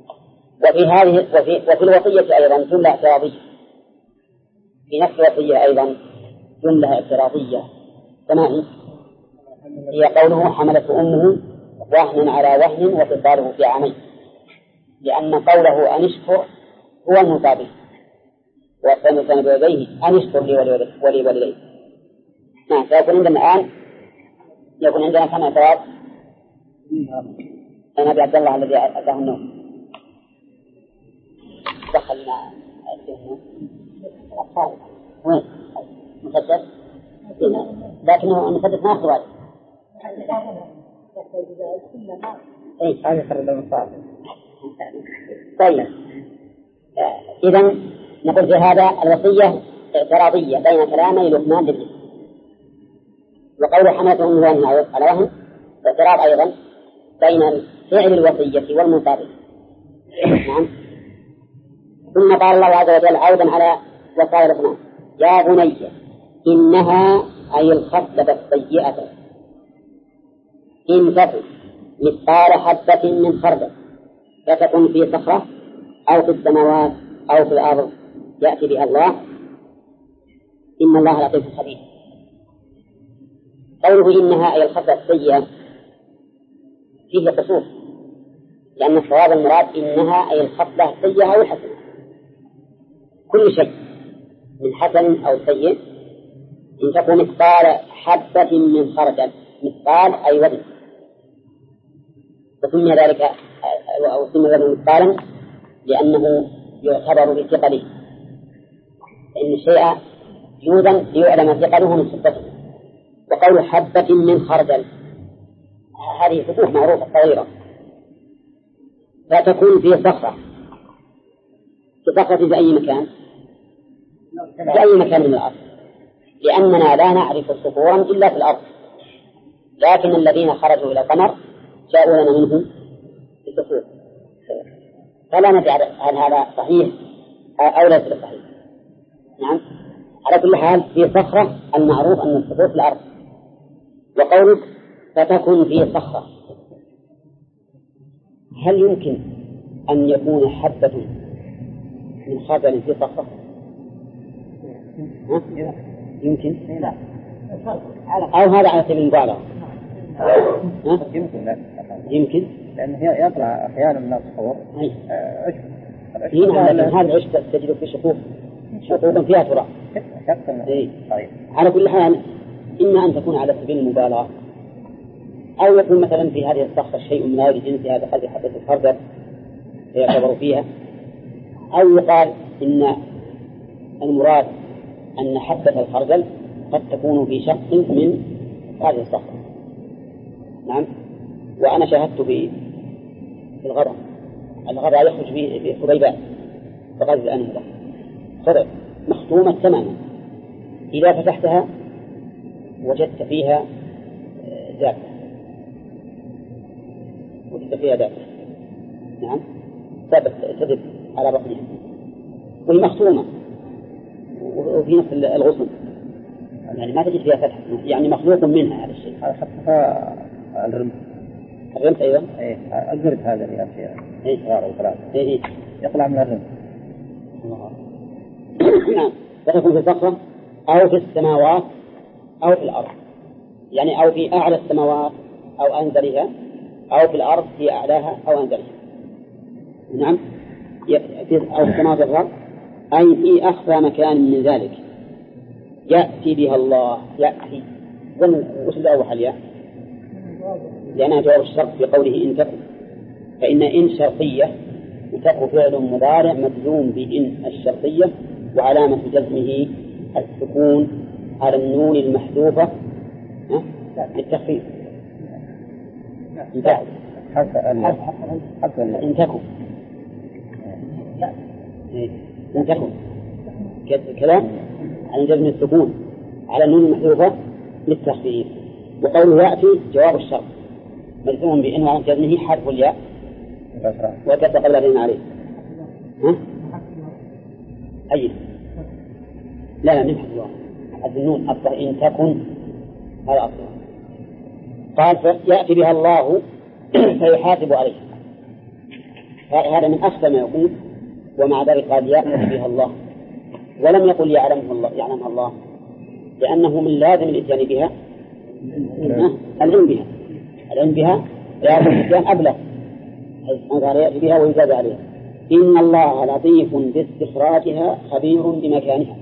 وفي الوصية أيضا جملة اعتراضية، في نفس الوصية أيضا جملة اعتراضية، كما هي قوله حملته أمه وهن على وهن وفصاله في عامين، لأن قوله أن اشكر هو المطابق، وأصلا الإنسان بيديه أن اشكر لي ولوالديه. نعم، فيكون عندنا الآن يكون عندنا كم اعتراض؟ أنا أبي عبد الله الذي أتاه النوم دخلنا النوم وين؟ مسدس؟ لكنه المسدس ما أخذ واجب. إيه هذا خرج المصاب. طيب إذا نقول في هذا الوصية اعتراضية بين كلامي لقمان لابنه، وقول حملته أمه وهن على وهن اعتراض أيضا بين فعل الوصية والمطابق. نعم. ثم قال الله عز وجل عودا على وصايا لقمان يا بني إنها أي الخصلة السيئة إن تكن مثقال حبة من خردل فتكن في صخرة أو في السماوات أو في الأرض يأتي بها الله إن الله لطيف خبير. قوله إنها أي الخصلة السيئة فيه قصور، لأن الصواب المراد إنها أي الخصلة السيئة أو الحسنة، كل شيء من حسن أو سيء إن تكون مثقال حبة من خردل، مثقال أي وزن، وسمي ذلك أو سمي ذلك مثقالا لأنه يعتبر بثقله، فإن الشيء يوزن ليعلم ثقله من صفته. وقول حبة من خردل هذه حقوق معروفة صغيرة، فتكون في صخرة، في صخرة في أي مكان، في أي مكان من الأرض، لأننا لا نعرف صخورا إلا في الأرض، لكن الذين خرجوا إلى القمر جاءوا لنا منهم بصخور، فلا ندري هل هذا صحيح أو ليس بصحيح. نعم. على كل حال في صخرة المعروف أن السقوط في الأرض. وقولك فتكون في صخرة، هل يمكن أن يكون حبة من خردل في صخرة؟ يمكن؟ لا. أو هذا على سبيل المبالغة؟ يمكن لأنه يطلع أحيانا من الصخور هنا، لكن هذا العشب تجد في شقوق فيها تراب. على كل حال إما أن تكون على سبيل المبالغة، أو يكون مثلا في هذه الصخرة شيء من غير جنسها بقدر حبة الخردل يعتبر فيها، أو يقال إن المراد أن حبة الخردل قد تكون في شق من هذه الصخرة. نعم. وأنا شاهدت في الغرة يخرج في حبيبات فقد الآن خرج مختومة تماما، إذا فتحتها وجدت فيها دابة. نعم. تدب على بطنها والمختومة وفي نفس الغصن، يعني ما تجد فيها فتح، يعني مخلوق منها هذا الشيء. حتى الرمت أيضا. القرد هذا اللي فيها صغار وثلاثة يطلع من الرمت. نعم. فتكون في الصخرة أو في السماوات أو في الأرض، يعني أو في أعلى السماوات أو أنزلها، أو في الأرض في أعلاها أو أنزلها. نعم. أو في السماوات والأرض، أي في أخفى مكان من ذلك يأتي بها الله. يأتي وش الأول حاليا؟ لأنها جواب الشرط في قوله إن تكن، فإن إن شرطية وتكن فعل مضارع مجزوم بإن الشرطية، وعلامة جزمه السكون على النون المحذوفة للتخفيف. إن تكن كلام عن جزم السكون على النون المحذوفة للتخفيف. وقوله يأتي جواب الشرط مجزوم بإن وعلامة جزمه حرف الياء وكسر قبل عليه. أي لا نمحذ الله حذف النون أصلا إن تكن هذا أصلا. قال فيأتي بها الله فيحاسب عليه. هذا من أخفى ما يقول، ومع ذلك قال يأتي بها الله ولم يقل يعلمها الله، لأنه من لازم الإتيان بها العلم بها لازم الإتيان أبلغ، يأتي بها ويزاد عليها. إن الله لطيف باستخراجها خبير بمكانها.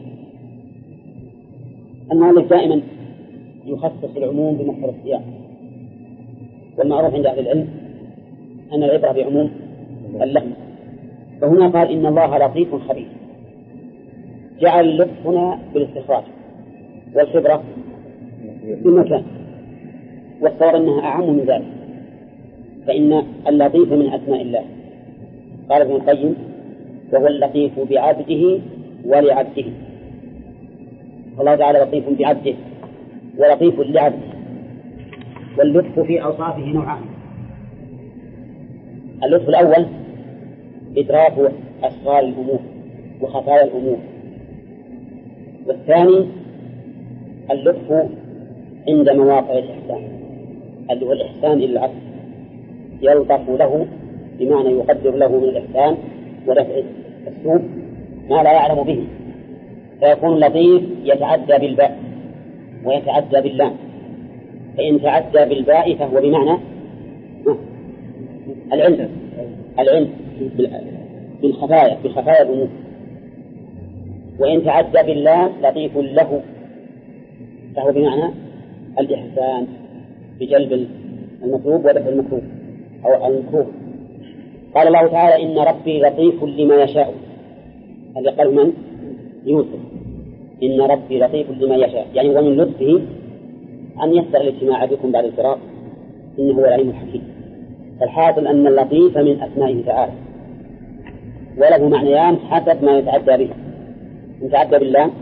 المؤلف دائما يخصص العموم بمحضر السياق، والمعروف عند أهل العلم أن العبرة بعموم اللفظ. فهنا قال إن الله لطيف خبير، جعل اللطف هنا بالاستخراج والخبرة بالمكان، والصور أنها أعم من ذلك، فإن اللطيف من أسماء الله. قال ابن القيم وهو اللطيف بعبده ولعبده. الله تعالى لطيف بعبده ولطيف لعبده. واللطف في أوصافه نوعان: اللطف الأول إدراك أسرار الأمور وخفايا الأمور، والثاني اللطف عند مواقع الإحسان، اللي هو الإحسان إلى العبد، يلطف له بمعنى يقدر له من الإحسان ودفع السوء ما لا يعلم به، فيكون لطيف يتعدى بالباء ويتعدى باللام. فإن تعدى بالباء فهو بمعنى العلم بخفايا الأمور، وإن تعدى باللام لطيف له فهو بمعنى الإحسان بجلب المطلوب ودفع المكروه أو المكروه. قال الله تعالى إن ربي لطيف لما يشاء. هذا قال من؟ يوسف. إن ربي لطيف لما يشاء، يعني ومن لطفه أن يسر الاجتماع بكم بعد الفراق، إنه هو العليم الحكيم. فالحاصل أن اللطيف من أسمائه تعالى، وله معنيان حسب ما يتعدى به. إن تعدى بالله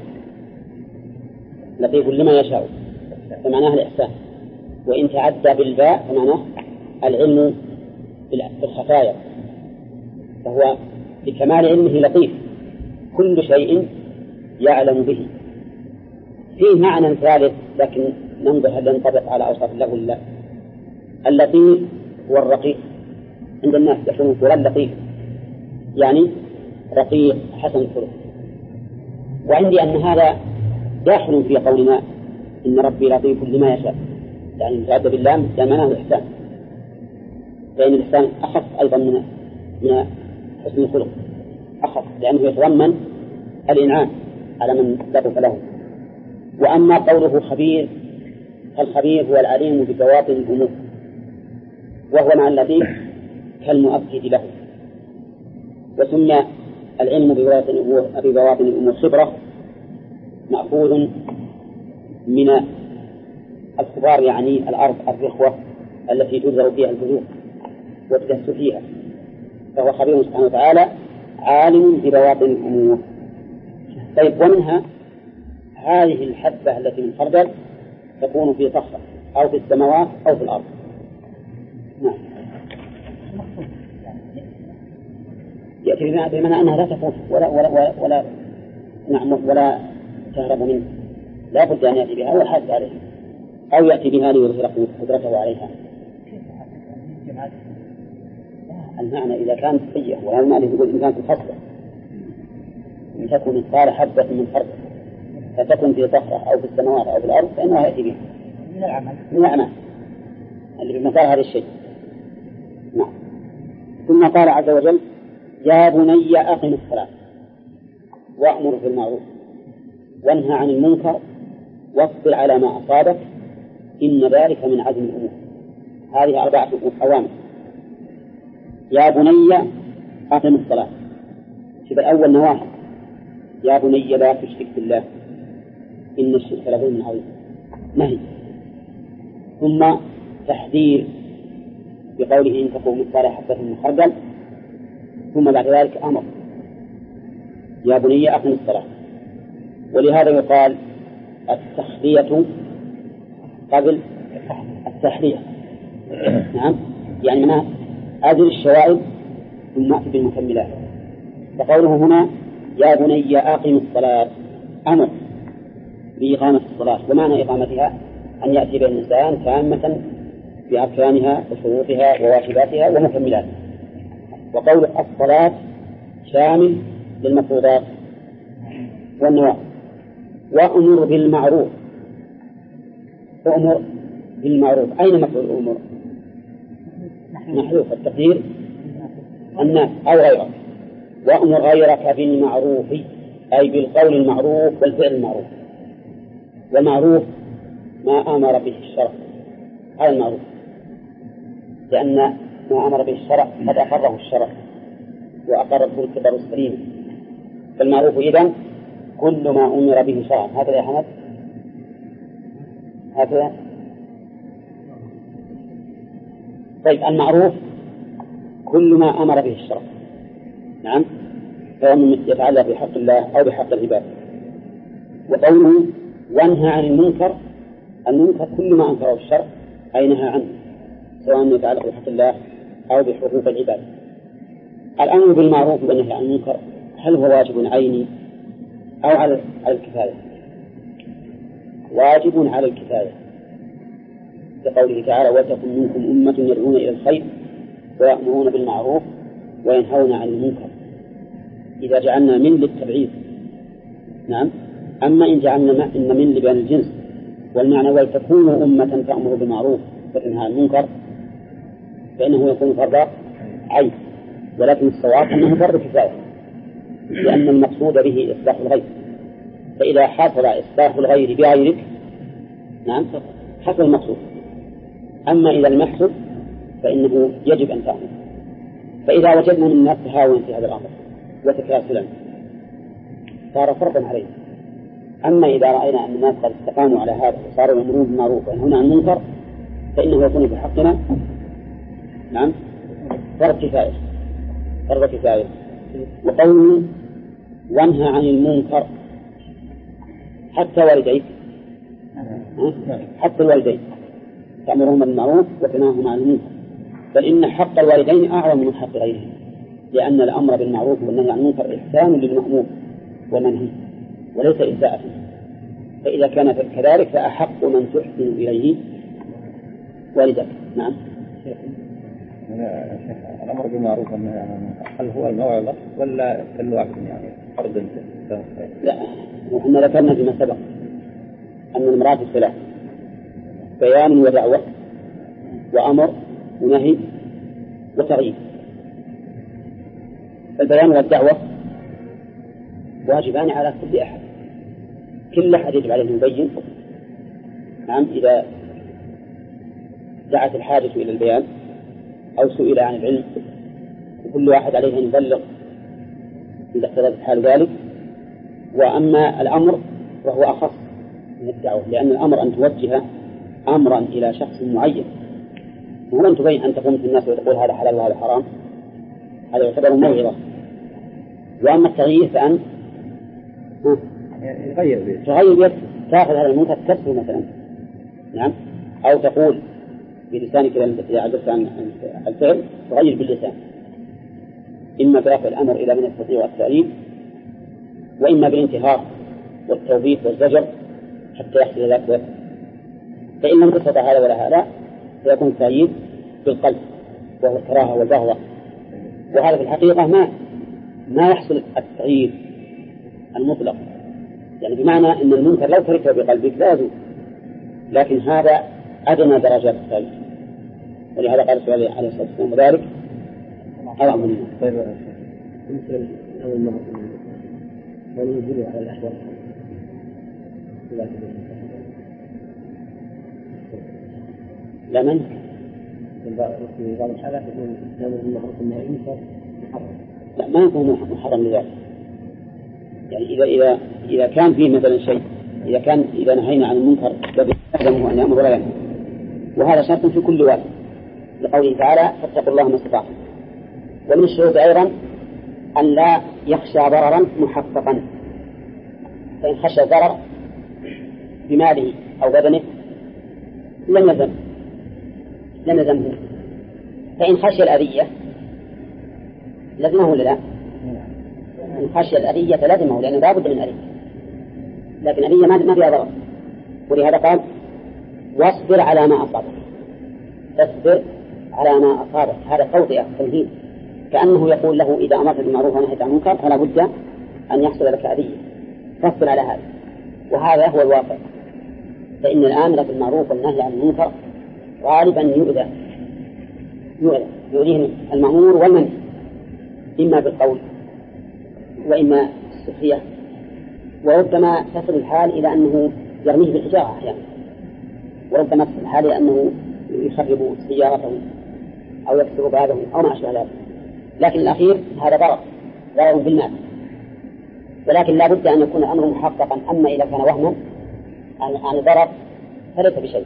لطيف لما يشاء فمعناه الإحسان، وإن تعدى بالباء فمعناه العلم بالخفايا، فهو بكمال علمه لطيف كل شيء يعلم به. فيه معنى ثالث لكن ننظر هل ينطبق على أوصاف الله ولا لا. اللطيف هو الرقيق، عند الناس يقولون فلان لطيف، يعني رقيق حسن الخلق. وعندي أن هذا داخل في قولنا إن ربي لطيف لما يشاء، يعني متعدى بالله معناه الإحسان، فإن الإحسان أخف أيضا من حسن الخلق، أخف لأنه يتضمن الإنعام على من لطف له. وأما قوله خبير فالخبير هو العليم ببواطن الأمور، وهو مع اللطيف كالمؤكد له. وسمي العلم ببواطن الأمور خبرة، مأخوذ من الخبار، يعني الأرض الرخوة التي تزرع فيها البذور وتدس فيها، فهو خبير سبحانه وتعالى عالم ببواطن الأمور. طيب، ومنها هذه الحبة التي من خردل تكون في صخرة أو في السماوات أو في الأرض. نعم، يأتي بمعنى أنها لا تفوت ولا نعم ولا تهرب منه، لا بد أن يأتي بها والحاج عليها، أو يأتي بها ليظهر قدرته عليها. المعنى إذا كانت حية، وهذا المعنى يقول إن كانت الخصبة إن تكون مثقال حبة من خردل فتكون في صخرة أو في السماوات أو في الأرض فإنه يأتي بها من الأعمال اللي بمثال هذا الشيء. نعم. ثم قال عز وجل: يا بني أقم الصلاة وأمر بالمعروف وانهى عن المنكر واصبر على ما أصابك إن ذلك من عزم الأمور. هذه 4 أوامر. يا بني أقم الصلاة، في الأول نواهي: يا بني لا تشرك بالله إن الشرك لظلم عظيم، نهي. ثم تحذير بقوله إن تكون مثقال حبة من خردل، ثم بعد ذلك أمر: يا بني أقم الصلاة. ولهذا يقال التخلية قبل التحلية. نعم، يعني منها أزل الشوائب ثم أتي بالمكملات. فقوله هنا يا بني أقم الصلاة أمر بإقامة الصلاة، ومعنى إقامتها أن يأتي بها الإنسان تامة بأركانها وشروطها وواجباتها ومكملاتها. وقول الصلاة شامل للمفروضات والنوافل. وأمر بالمعروف، وأمر بالمعروف أين مفعول الأمور؟ محذوف التقدير الناس أو غيرك. وأمر غيرك بالمعروف أي بالقول المعروف والفعل المعروف. والمعروف ما أمر به الشرع، هذا المعروف، لأن ما أمر به الشرع قد أقره الشرع وأقره الكتاب السليم. فالمعروف إذن كل ما أمر به شرعا. هكذا يا حمد، هكذا. طيب، المعروف كل ما أمر به الشرع، نعم، فهو يتعلق بحق الله أو بحق العباد. وقوله وانهى عن المنكر، المنكر كل ما أنكره الشرع أي نهى عنه، سواء يتعلق بحق الله أو بحقوق العباد. الأمر بالمعروف والنهي عن المنكر هل هو واجب عيني أو على الكفاية؟ واجب على الكفاية، كقوله تعالى وتكن منكم أمة يدعون إلى الخير ويأمرون بالمعروف وينهون عن المنكر، إذا جعلنا من للتبعيض. نعم. أما إن جعلنا إن من لبيان الجنس والمعنى ولتكونوا أمة تأمر بالمعروف وتنهى عن المنكر فإنه يكون فرض عين، ولكن الصواب أنه فرض كفاية، لأن المقصود به إصلاح الغير. فإذا حصل إصلاح الغير بغيرك، نعم، حصل المقصود. أما إذا لم يحصل فإنه يجب أن تعمل. فإذا وجدنا من الناس تهاونا في هذا الأمر وتكاسلا صار فرضا علينا. أما إذا رأينا أن الناس قد استقاموا على هذا وصاروا يأمرون بالمعروف وينهون عن المنكر فإنه يكون بحقنا، نعم، فرض كفاية، فرض كفاية. وقوله وانهى عن المنكر حتى والديك، حتى الوالدين تأمرهم بالمعروف وتنهاهم عن المنكر، بل إن حق الوالدين أعظم من حق غيرهم، لأن الأمر بالمعروف والنهي عن المنكر إحسان للمأمور ومنهي وليس إساءة. فإذا كان كذلك فأحق من تحسن إليه والدك. نعم. الأمر بالمعروف والنهي عن المنكر هل هو الموعظة ولا كل واحد يعني فرض؟ لا، وإحنا ذكرنا فيما سبق أن المراد الثلاث: بيان ودعوة وأمر ونهي وتغيير. البيان والدعوة واجبان على كل أحد، كل أحد يجب عليه أن يبين. نعم، إذا دعت الحاجة إلى البيان أو سئل عن العلم وكل واحد عليه أن يبلغ إذا اقتضت حال ذلك. وأما الأمر وهو أخص من الدعوة، لأن الأمر أن توجه أمرا إلى شخص معين، ولن تبين أن تقوم في الناس وتقول هذا حلال وهذا حرام، هذا يعتبر موعظة. وأما التغيير فأن تغير بيد، تأخذ هذا المنكر تكسره مثلا، نعم، أو تقول بلسانك إذا عجزت عن الفعل تغير باللسان، إما برفع الأمر إلى من يستطيع التأييد، وإما بالانتهار والتوبيخ والزجر حتى يحصل ذلك. فإن لم تستطع هذا ولا هذا فيكون التأييد بالقلب وهو الكراهة والبغضة. وهذا في الحقيقة ما يحصل التغيير المطلق، يعني بمعنى أن المنكر لو تركه بقلبك لا يزول، لكن هذا أدنى درجات التغيير. ولهذا قال الرسول عليه الصلاة والسلام وذلك أعظم منه. طيب مثل أول مرة وننزل على الأحوال لا من في بعض الحالات يكون الأمر بالمعروف والنهي عن المنكر محرم. لا، ما يكون محرم لذلك. يعني إذا كان فيه مثلا شيء، إذا نهينا عن المنكر يلزمه أن يأمر ولا ينهى، وهذا شرط في كل وقت لقوله تعالى فاتقوا الله ما استطعتم. ومن الشروط أيضا أن لا يخشى ضررا محققا، فإن خشى ضرر بماله أو بدنه لم يلزمه. فإن خشي الأذية لزمه ولا لا؟ إن خشي الأذية لزمه، لأنه لا بد من أذية، لكن أذية ما فيها ضرر. ولهذا قال واصبر على ما أصابك، تصبر على ما أصابك. هذا توطئة تمهيد، كأنه يقول له إذا أمرت بالمعروف ونهيت عن المنكر فلا بد أن يحصل لك أذية، فاصبر على هذا. وهذا هو الواقع، فإن الآمر بالمعروف والنهي عن المنكر غالبا يؤذيه المأمور والمنهي، إما بالقول وإما بالسخرية، وربما تصل الحال إلى أنه يرميه بالحجارة أحيانا، وربما تصل الحال إلى أنه يخرب سيارته أو يكسر بابه أو ما أشبه ذلك. لكن الأخير هذا ضرر بالمال، ولكن لا بد أن يكون الأمر محققا. أما إذا كان وهما عن ضرر فليس بشيء.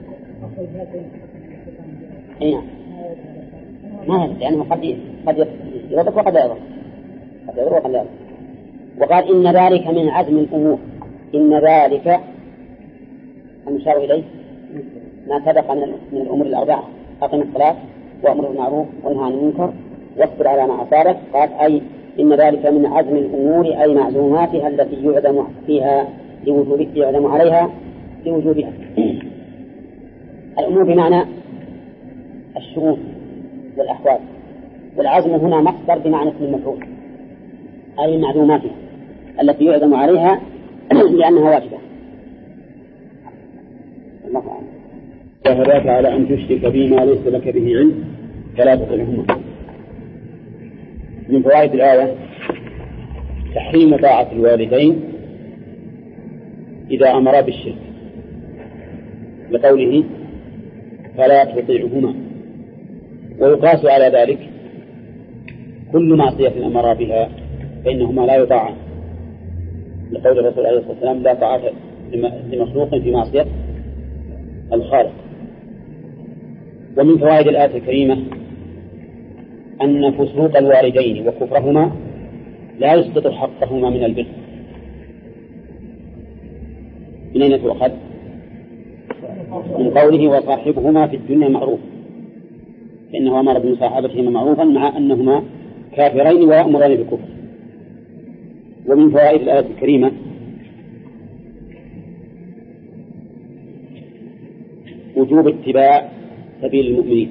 ما هذا، لأنه قد يضرب وقد لا يضرب. وقال إن ذلك من عزم الأمور. إن ذلك المشار إليه ما سبق من الأمور الأربعة: أقم الصلاة وأمر بالمعروف وانهى عن المنكر واصبر على ما أصابك. قال أي إن ذلك من عزم الأمور، أي معزوماتها التي يعزم فيها يعزم عليها لوجوبها. الأمور بمعنى الشؤون والأحوال، والعزم هنا مصدر بمعنى اسم المفعول، أي معزوماتها التي يعزم عليها لأنها واجبة. الله أعلم. وهداك على أن تشرك بما ليس لك به علم فلا تطعهما. من فوائد الآية تحريم طاعة الوالدين إذا أمرا بالشرك، لقوله فلا تطيعهما. ويقاس على ذلك كل معصية أمر بها فإنهما لا يطاعان، لقول الرسول عليه الصلاة والسلام لا طاعة لمخلوق في معصية الخالق. ومن فوائد الآية الكريمة أن فسوق الوالدين وكفرهما لا يسقط حقهما من البر. من أين تؤخذ؟ من قوله وصاحبهما في الدنيا معروف، فإنه أمر بمصاحبتهما معروفا مع أنهما كافرين ويأمران بالكفر. ومن فوائد الآية الكريمة وجوب اتباع سبيل المؤمنين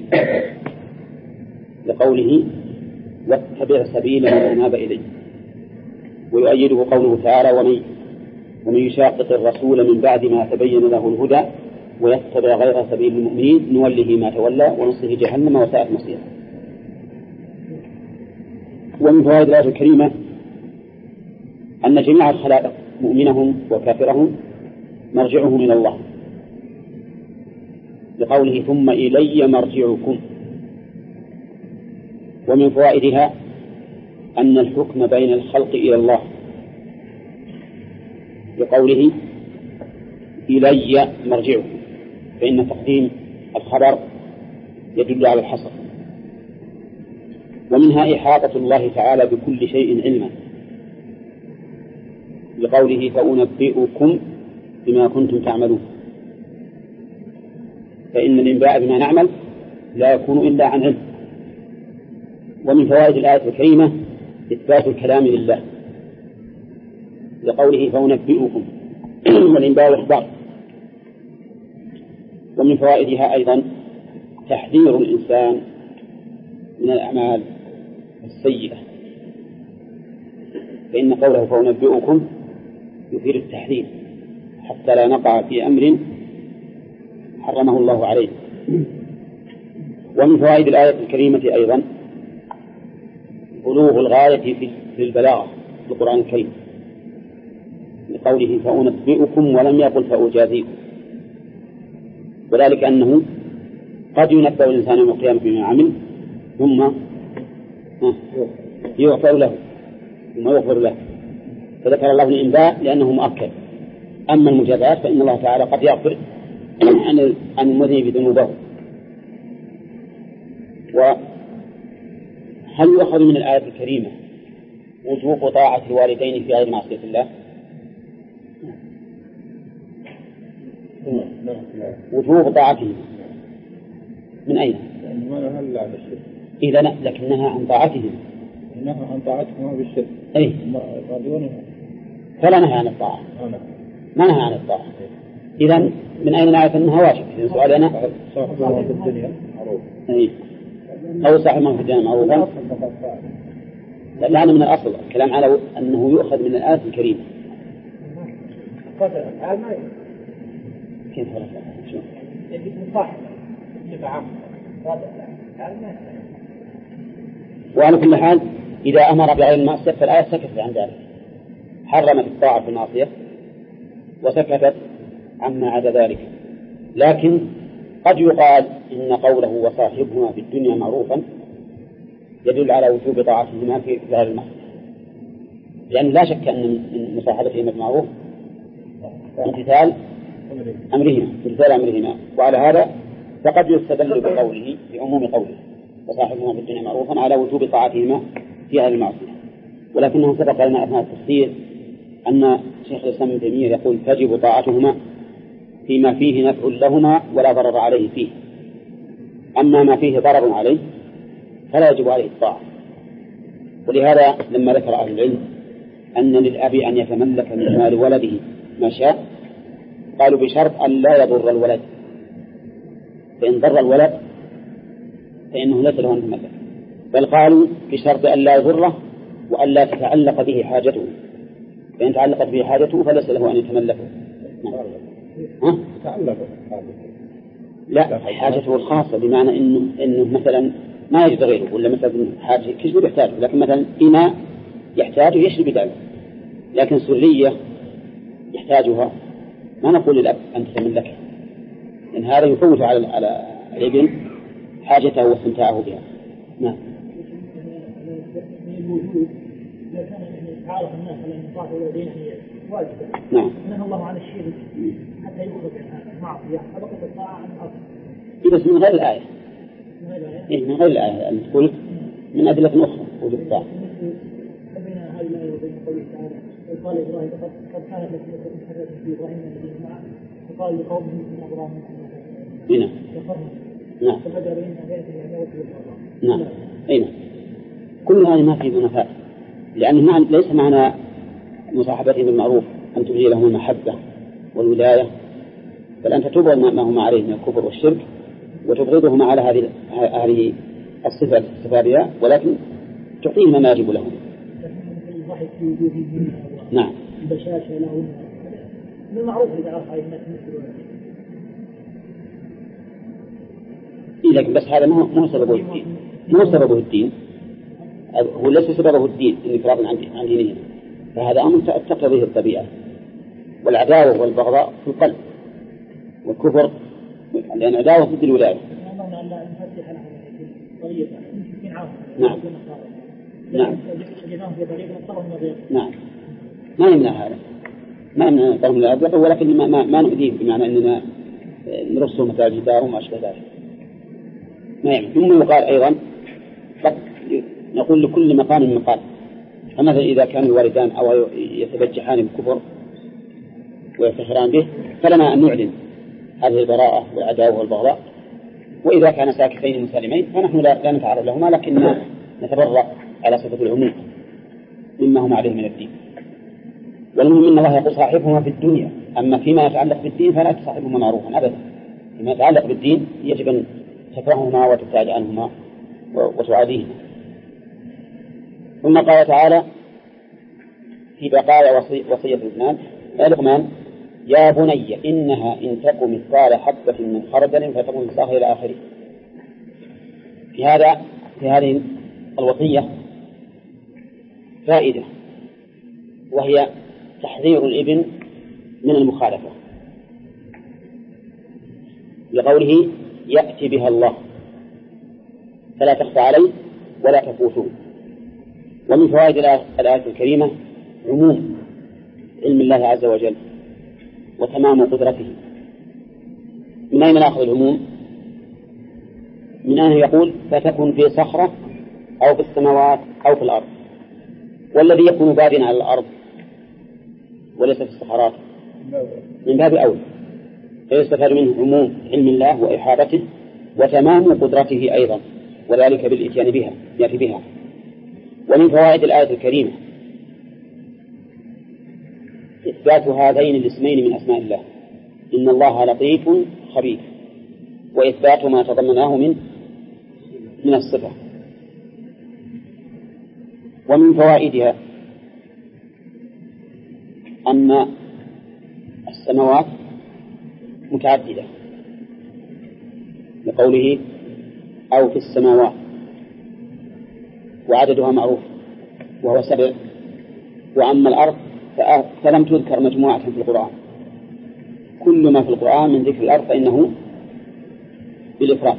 لقوله واتبع سبيل من أناب إليه، ويؤيده قوله تعالى ومن يشاقق الرسول من بعد ما تبين له الهدى ويتبع غير سبيل المؤمنين نوله ما تولى ونصله جهنم وساءت مصيره. ومن فوائد الآية الكريمة أن جميع الخلائق مؤمنهم وكافرهم مرجعهم إلى الله لقوله ثم إلي مرجعكم. ومن فوائدها أن الحكم بين الخلق إلى الله لقوله إلي مرجعكم، فإن تقديم الخبر يدل على الحصر. ومنها إحاطة الله تعالى بكل شيء علما لقوله فأنبئكم بما كنتم تعملون، فإن الإنباء بما نعمل لا يكون إلا عن علم. ومن فوائد الآية الكريمة إثبات الكلام لله لقوله فأنبئكم والإنباء والإخبار. ومن فوائدها أيضا تحذير الإنسان من الأعمال السيئة، فإن قوله فأنبئكم يفيد التحذير حتى لا نقع في أمر حرمه الله عليه. ومن فوائد الآية الكريمة أيضا بلوغ الغاية في البلاغة في القرآن الكريم لقوله فأنبئكم ولم يقل فأجازيكم، وذلك أنه قد ينبأ الإنسان يوم القيامة بما عمل ثم يغفر له، فذكر الله الإنباء لأنه مؤكد. أما المجازات فإن الله تعالى قد يغفر عن المذنب بذنوبه. وهل يؤخذ من الآية الكريمة وجوب طاعة الوالدين في غير معصية الله؟ وجوب طاعتهم من أين؟ إذا لكنها عن طاعتهم، إنها عن طاعتهم بالشرك. أي فلا نهى عن الطاعة، ما نهى عن الطاعة. إذا من أين نعرف أنها واجب؟ إذن سؤالنا صاحبهم في الدنيا معروف، أو صاحبهم في الدنيا معروفا. لا من الأصل الكلام على أنه يؤخذ من الآية الكريمة. كيف وعلى كل حال إذا أمر بغير المعصية فالآية سكتت عن ذلك، حرمت الطاعة في المعصية وسكتت عما عدا ذلك. لكن قد يقال إن قوله وصاحبهما في الدنيا معروفا يدل على وجوب طاعتهما في غير المعصية، لأن لا شك أن من مصاحبتهما بالمعروف امتثال أمرهما. وعلى هذا فقد يستدل بقوله بعموم قوله وصاحبهما في الدنيا معروفا على وجوب طاعتهما في غير المعصية. ولكنه سبق لنا أثناء التفسير أن شيخ الإسلام ابن تيمية يقول تجب طاعتهما فيما فيه نفع لهما ولا ضرر عليه فيه، أما ما فيه ضرر عليه فلا يجب عليه الطاعة. ولهذا لما ذكر أهل العلم أن للأب أن يتملك من مال ولده ما شاء قالوا بشرط أن لا يضر الولد، فإن ضر الولد فإنه ليس له أن يتملك، بل قالوا بشرط أن لا يضره وأن لا تتعلق به حاجته، فإن تعلقت به حاجته فليس له أن يتملكه. لا حاجته الخاصة، بمعنى إنه مثلا ما يجد غيره، ولا مثلا حاجة كشف يحتاجه، لكن مثلا إناء يحتاجه يشرب ذلك، لكن سرية يحتاجها ما نقول للأب أن تتملكها، لأن هذا يفوت على الابن حاجته واستمتاعه بها. نعم. تعرف الناس على النطاق والدين واجبة. نعم. نهى الله عن الشرك حتى يؤخذ المعصية فبقت الطاعة عن الأصل. بس من غير الآية. من غير الآية أن تقول من أدلة أخرى وجود الطاعة. بين هذه الآية وبين قوله تعالى قال إبراهيم قد كانت لكم حجة في إبراهيم الذين معه فقال لقومه إن إبراهيم هنا. نعم. فبدأ بين آياته يعني وجه الله. نعم. أين؟ كل هذه ما فيه منافاة، لأن ليس معنى مصاحبتهم بالمعروف أن تبدي لهم المحبة والولاية، بل أنت تبغض ما هم عليه من الكفر والشرك وتبغضهم على هذه الصفة الصفابية، ولكن تعطيهم ما يجب لهم. نعم. البشاشة لهم من المعروف إذا عرف عليه الناس لكن بس هذا مو سببه الدين، مو سببه الدين، هو ليس سببه الدين انفراد عن دينهم، فهذا أمر تقتضيه الطبيعة. والعداوة والبغضاء في القلب، والكفر لأن عداوة ضد الولاية. نعم نعم نعم، ما يمنع هذا، ما يمنع طرهم الأبيض، ولكن ما نؤذيهم بمعنى أننا نرسل مثال جدارهم وما أشبه ذلك، ما يمنع. ثم يقال أيضا نقول لكل مقام مقال، فمثلا إذا كان الوالدان أو يتبجحان بالكفر ويفتخران به فلنا أن نعلن هذه البراءة والعداوة والبغضاء، وإذا كان ساكتين مسالمين فنحن لا نتعرض لهما، لكن نتبرأ على صفة العموم مما هم عليه من الدين. والمهم أن الله يقول صاحبهما في الدنيا، أما فيما يتعلق بالدين فلا تصاحبهما معروفا أبدا. فيما يتعلق بالدين يجب أن تكرههما وتبتعد عنهما وتعاديهما. ثم قال تعالى في بقايا وصية لقمان يا بني إنها إن تك مثقال حبة من خردل فتكن في صخرة إلى آخره. في هذه الوصية فائدة، وهي تحذير الابن من المخالفة لقوله يأتي بها الله فلا تخفى عليه ولا تفوته. ومن فوائد الآية الكريمة عموم علم الله عز وجل وتمام قدرته. من أين نأخذ العموم؟ من أين يقول فتكن في صخرة أو في السماوات أو في الأرض، والذي يكون بادٍ على الأرض وليس في الصخرات من باب أولى، فيستفاد منه عموم علم الله وإحاطته وتمام قدرته أيضا، وذلك بالإتيان بها يأتي بها. ومن فوائد الآية الكريمة إثبات هذين الاسمين من أسماء الله، إن الله لطيف خبير، وإثبات ما تضمناه من الصفة. ومن فوائدها أن السماوات متعددة لقوله أو في السماوات، وعددها معروف وهو 7. وأما الأرض فلم تذكر مجموعة في القرآن، كل ما في القرآن من ذكر الأرض فإنه بالإفراد،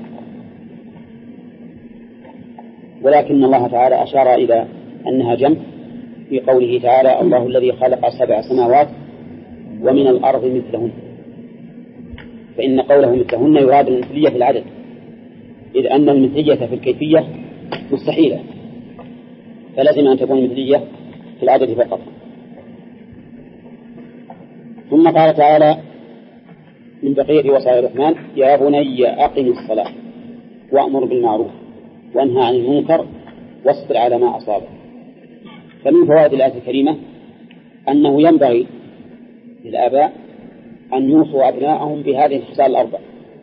ولكن الله تعالى أشار إلى أنها جمع في قوله تعالى الله الذي خلق 7 سماوات ومن الأرض مثلهن، فإن قوله مثلهن يراد المثلية في العدد، إذ أن المثلية في الكيفية مستحيلة، فلازم أن تكون مثلية في العدد فقط. ثم قال تعالى من بقية وصايا الرحمن يا بني أقم الصلاة وأمر بالمعروف وانهى عن المنكر واصبر على ما أصابك. فمن فوائد الآية الكريمة أنه ينبغي للآباء أن يوصوا أبنائهم بهذه الخصال الأربع،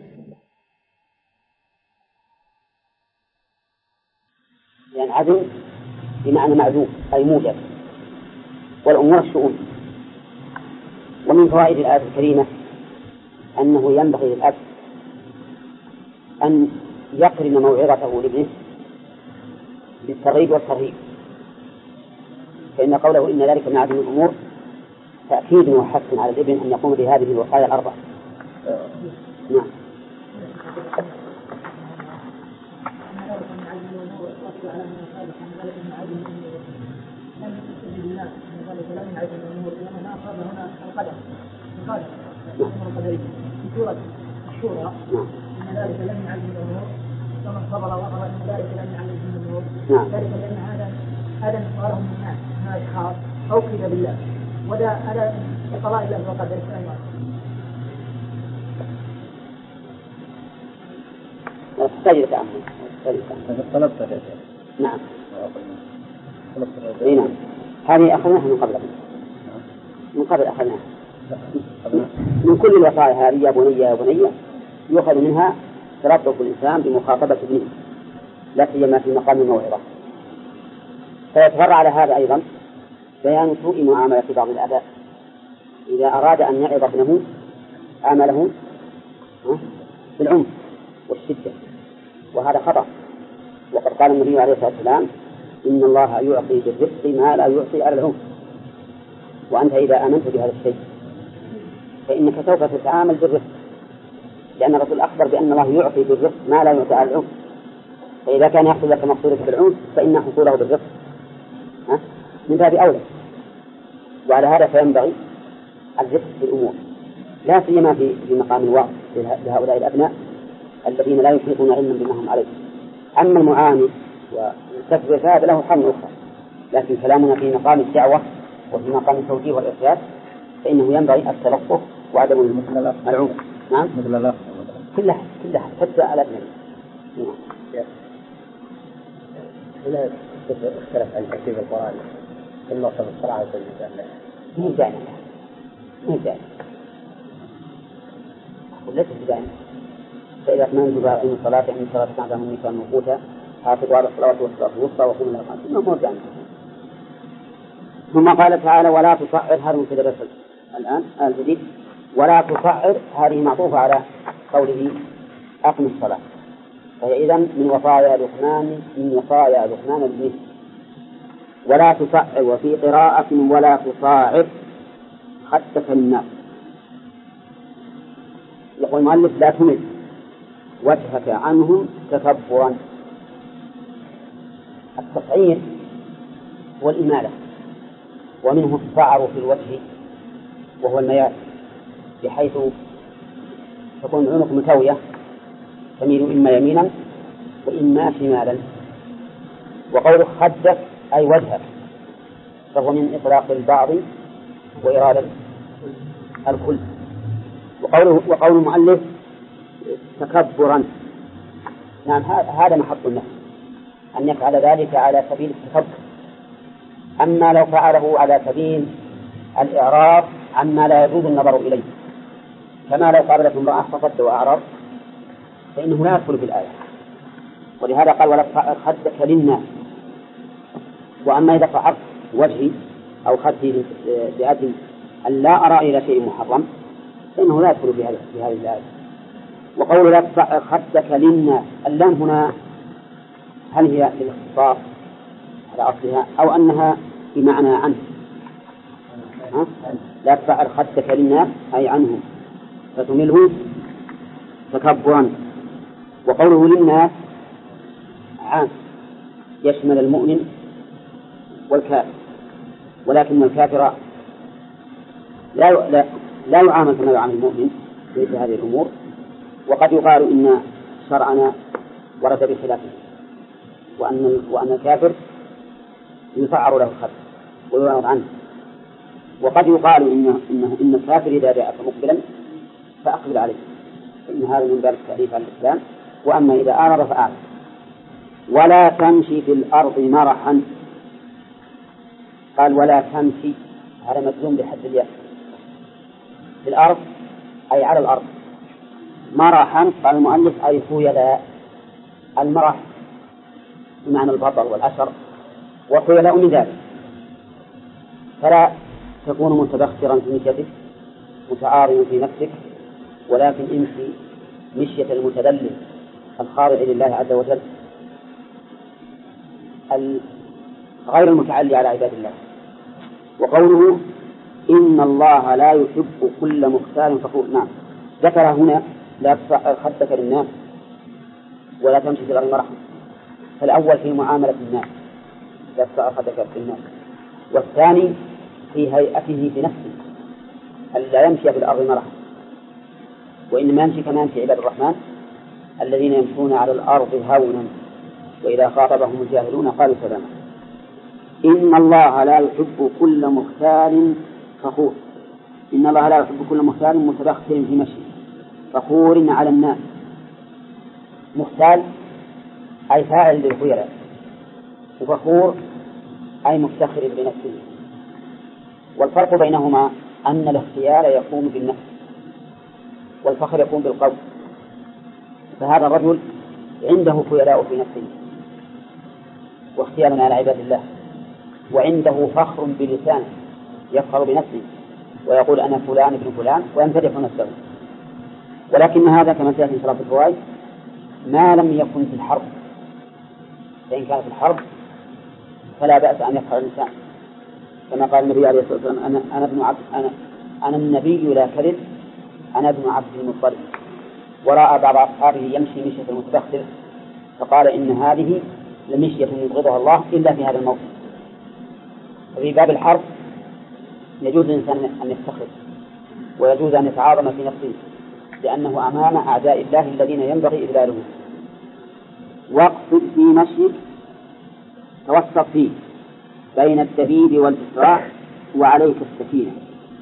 يعني عدل بمعنى معذوب أي موجب، والأمور الشؤون. ومن فوائد الآية الكريمة أنه ينبغي للأب أن يقرن موعظته لابنه بالترغيب والترهيب، فإن قوله إن ذلك من عدم الأمور تأكيد وحث على الابن أن يقوم بهذه الوصايا الأربع. نعم. في سورة الشورى إن ذلك لم يعلم الأمور فمن صبر وغفر إن ذلك لم يعلم الأمور، ذلك لأن هذا صالح من الناس من الأشخاص أو كذا بالله، وده هذا قضاء الله وقدره السماوات. تحتاج تأمل. طلبت نعم. نعم. هذه أخذناها من قبل. من قبل أخذناها من كل الوصايا هذه يا بني يا بني يؤخذ منها تلطف الإنسان بمخاطبة ابنه لا سيما في مقام الموعظة. فيتفرع على هذا أيضا بيان سوء معاملة بعض الآباء إذا أراد أن يعظ ابنه عامله بالعنف والشدة، وهذا خطأ. وقد قال النبي عليه الصلاة والسلام إن الله يعطي بالرفق ما لا يعطي على العنف. وأنت إذا آمنت بهذا الشيء فإنك سوف تتعامل بالرفق، لأن الرسول أخبر بأن الله يعطي بالرفق ما لا يعطي على العنف. فإذا كان يحصل لك مقصودك بالعنف فإن حصوله بالرفق من باب أولى. وعلى هذا فينبغي الرفق في الأمور، لا سيما في مقام الوعظ لهؤلاء الأبناء الذين لا يحيطون علما بما هم عليه. أما المعاند والمستكبر فهذا له حل أخرى، لكن كلامنا في مقام الدعوة وفي مقام التوجيه والإرشاد فإنه ينبغي التلطف وعدم العنف. نعم مثل الله كلها حتى على ابنه. هنا اختلف عن ترتيب القرآن في النصر الصلاة والسلام. مو دائما وليس دائما. فإذا أتممت بأقيموا الصلاة إن الصلاة كانت لهم النساء موقوتا حافظوا على الصلاة والصلاة الوسطى وقوموا لله قانتين. مو دائما. ثم قال تعالى ولا تصعر، هذا في درس الآن الجديد، ولا تصعر هذه معطوفة على قوله أقم الصلاة، فهي إذن من وصايا لقمان ابنه. ولا تصعر، وفي قراءة ولا تصاعر خدك للناس. يقول المؤلف لا تمد وجهك عنهم تكبرا. التصعير هو الإمالة، ومنه الصعر في الوجه وهو الميال، بحيث تكون عنق متوية تميل إما يمينا وإما شمالا. وقوله خدك أي وجهك فهو من إطلاق البعض وإرادة الكل. وقول المؤلف تكبرا، نعم هذا محط النفس أن يفعل ذلك على سبيل التكبر. أما لو فعله على سبيل الإعراض عما لا يجوز النظر إليه، كما لو قابلت امرأة فصد وأعرض فإنه لا يدخل في الآية. ولهذا قال ولا تصعر خدك للناس. وأما إذا صعرت وجهي أو خدي بأجل أن لا أرى إلى شيء محرم فإنه لا يدخل في هذه الآية. وقول لا تصعر خدك للناس، اللام هنا هل هي للاختصاص على أصلها أو أنها بمعنى عنه؟ لا تصعر خدك للناس أي عنه فتمله تكبرا. وقوله للناس عام يشمل المؤمن والكافر، ولكن الكافر لا يعامل كما يعامل المؤمن في هذه الأمور. وقد يقال إن شرعنا ورد بخلافه، وأن الكافر يسعر له الخد ويعرض عنه. وقد يقال إن الكافر إذا جاءك مقبلا فأقبل عليه، فإن هذا من باب التعريف على الإسلام. وأما إذا أعرض فأعرض. ولا تمشي في الأرض مرحا، قال ولا تمشي، هذا مجزوم بحد الياء في الأرض أي على الأرض. مرحا قال المؤلف أي خيلاء. المرح بمعنى البطر والأشر، وخيلاء من ذلك. فلا تكون متبخترا في مشيتك متعارضا في نفسك، ولكن امشي مشية المتذلل الخاضع لله عز وجل غير المتعلي على عباد الله. وقوله إن الله لا يحب كل مختال فخور، نعم ذكر هنا لا تصعر خدك للناس ولا تمشي في الأرض مرحا. فالأول في معاملة الناس لا تصعر خدك للناس، والثاني في هيئته في نفسه ألا يمشي في الأرض مرحا، وإنما يمشي كما يمشي عباد الرحمن الذين يمشون على الأرض هونا وإذا خاطبهم الجاهلون قالوا سلاما. إن الله لا يحب كل مختال فخور. إن الله لا يحب كل مختال متبختر في مشي فخور على الناس. مختال أي فاعل للخيلاء، وفخور أي مفتخر بنفسه. والفرق بينهما أن الاختيار يكون بالنفس والفخر يكون بالقول. فهذا الرجل عنده خيلاء في نفسه واختيار على عباد الله، وعنده فخر بلسانه يفخر بنفسه ويقول أنا فلان ابن فلان ويمتدح نفسه. ولكن هذا كما سيأتي في صلاة الفوائد ما لم يكن في الحرب، فإن كان في الحرب فلا بأس أن يفخر الإنسان، كما قال النبي عليه الصلاة والسلام أنا النبي لا كذب، أنا ابن عبد المطلب. ورأى بعض أصحابه يمشي مشية المتبختر فقال إن هذه لمشية يبغضها الله إلا في هذا الموطن. ففي باب الحرب يجوز للإنسان أن يفتخر ويجوز أن يتعاظم في نفسه لأنه أمام أعداء الله الذين ينبغي إذلالهم. واقصد في مشيك، توسط فيه بين الدبيب والإسراع وعليك السكينة.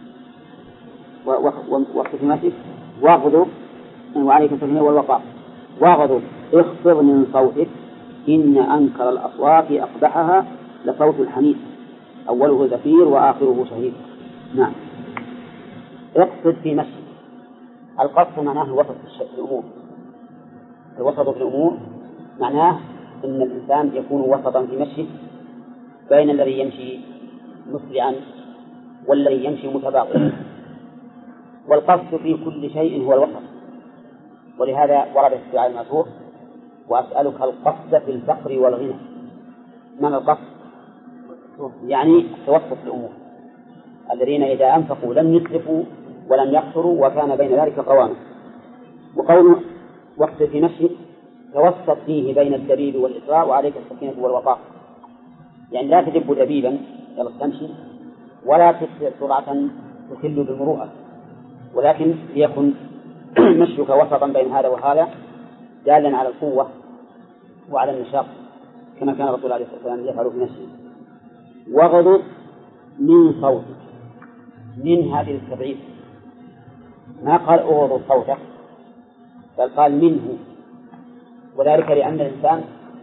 واقصد في مشيك واغضب وعليك السكينة والوقار. واغضب اخفض من صوتك، إن أنكر الأصوات أقبحها لصوت الحميد أوله زفير وآخره شهيد. نعم. اقصد في مشيك، القصد معناه الوسط في الأمور. الوسط في الأمور معناه أن الإنسان يكون وسطا في مشيه بين الذي يمشي مسرعا والذي يمشي متباطئا. والقصد في كل شيء هو الوسط، ولهذا ورد في الدعاء المأثور وأسألك القصد في الفقر والغنى. ما القصد؟ يعني التوسط في الأمور، الذين إذا أنفقوا لم يسرفوا ولم يقصروا وكان بين ذلك قواما. وقوله وقت في مشي توسط فيه بين الدبيب والإسراء وعليك السكينة والوقار، يعني لا تدب دبيبا يلا تمشي ولا تسرع سرعة تخل بالمروءة، ولكن ليكن مشيك وسطا بين هذا وهذا دالا على القوة وعلى النشاط كما كان الرسول عليه الصلاة والسلام يفعل في نفسه. واغضض من صوتك، من هذه التبعيد، ما قال اغضض صوتك بل قال منه، وذلك لأن الإنسان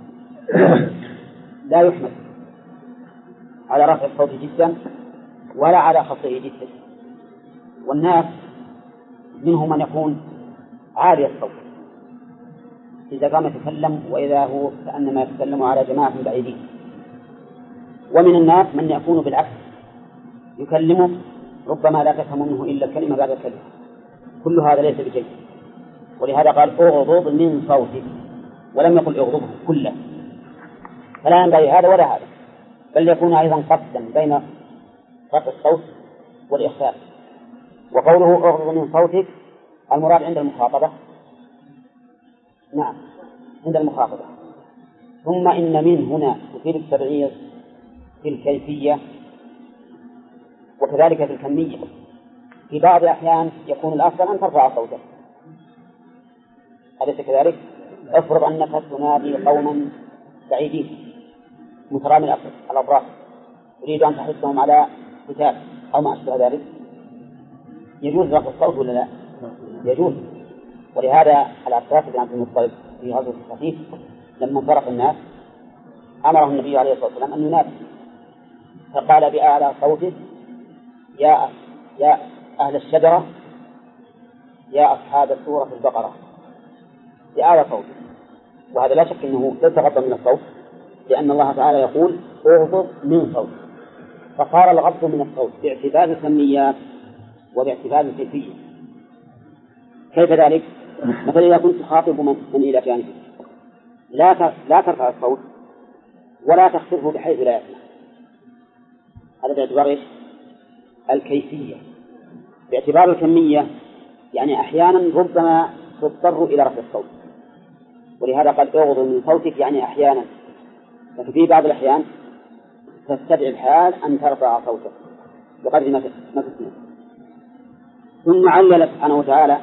لا يحمد على رفع الصوت جدا ولا على خفضه جدا. والناس منهم من يكون عالي الصوت إذا قام يتكلم وإذا هو كأنما يتكلم على جماعة بعيدين، ومن الناس من يكون بالعكس يكلمه ربما لا تفهم منه إلا الكلمة بعد الكلمة. كل هذا ليس بجيد، ولهذا قال اغضض من صوتك ولم يقل اغضضه كله، فلا ينبغي هذا ولا هذا، بل يكون أيضا قصدا بين رفع الصوت والإخفاء. وقوله اغضض من صوتك المراد عند المخاطبة، نعم عند المخاطبة. ثم إن من هنا تفيد التبعيض في الكيفية وكذلك في الكمية. في بعض الأحيان يكون الأفضل أن ترفع صوتك، أليس كذلك؟ افرض أنك تنادي قوما بعيدين مترامي الأطراف تريد أن تحثهم على قتال أو ما أشبه ذلك، يجوز رفع الصوت ولا لا؟ يجوز. ولهذا العباس بن عبد المطلب في غزوة الثقيف لما انصرف الناس أمره النبي عليه الصلاة والسلام أن ينادي، فقال بأعلى صوته يا أهل الشجرة يا أصحاب سورة البقرة، بأعلى صوته. وهذا لا شك أنه ليس غضا من الصوت، لأن الله تعالى يقول اغضض من صوت، فصار الغض من الصوت باعتبار الكميات وباعتبار الكيفية. كيف ذلك؟ مثلا إذا كنت تخاطب من إلى جانبك لا ترفع الصوت ولا تخفضه بحيث لا يسمع، هذا باعتبار إيش؟ الكيفية. باعتبار الكمية يعني أحيانا ربما تضطر إلى رفع الصوت، ولهذا قال اغضض من صوتك يعني أحيانا، لكن في بعض الأحيان تستدعي الحال أن ترفع صوتك بقدر ما تسمع. ثم علل سبحانه وتعالى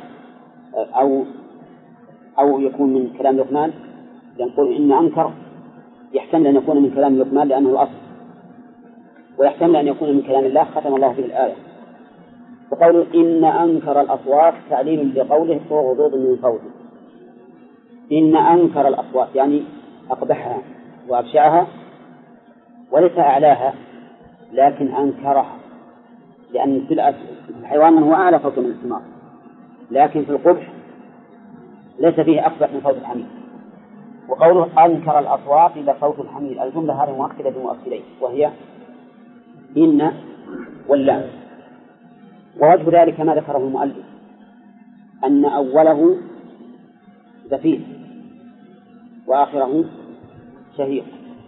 أو يكون من كلام لقمان، يقول إن أنكر يحتمل أن يكون من كلام لقمان لأنه الأصل، ويحتمل أن يكون من كلام الله ختم الله به الآية. فقوله إن أنكر الأصوات تعليل لقوله اغضض من صوتك. إن أنكر الأصوات يعني أقبحها وأبشعها وليس أعلاها، لكن أنكرها لأن في الحيوان من هو أعلى صوتا من الحمار، لكن في القبح ليس فيه أقبح من صوت الحمير. وقوله أنكر الأصوات إلى صوت الحمير، الجملة هذه مؤكدة بمؤكدين، وهي إن واللام. ووجه ذلك ما ذكره المؤلف أن أوله زفير وآخره شهيق.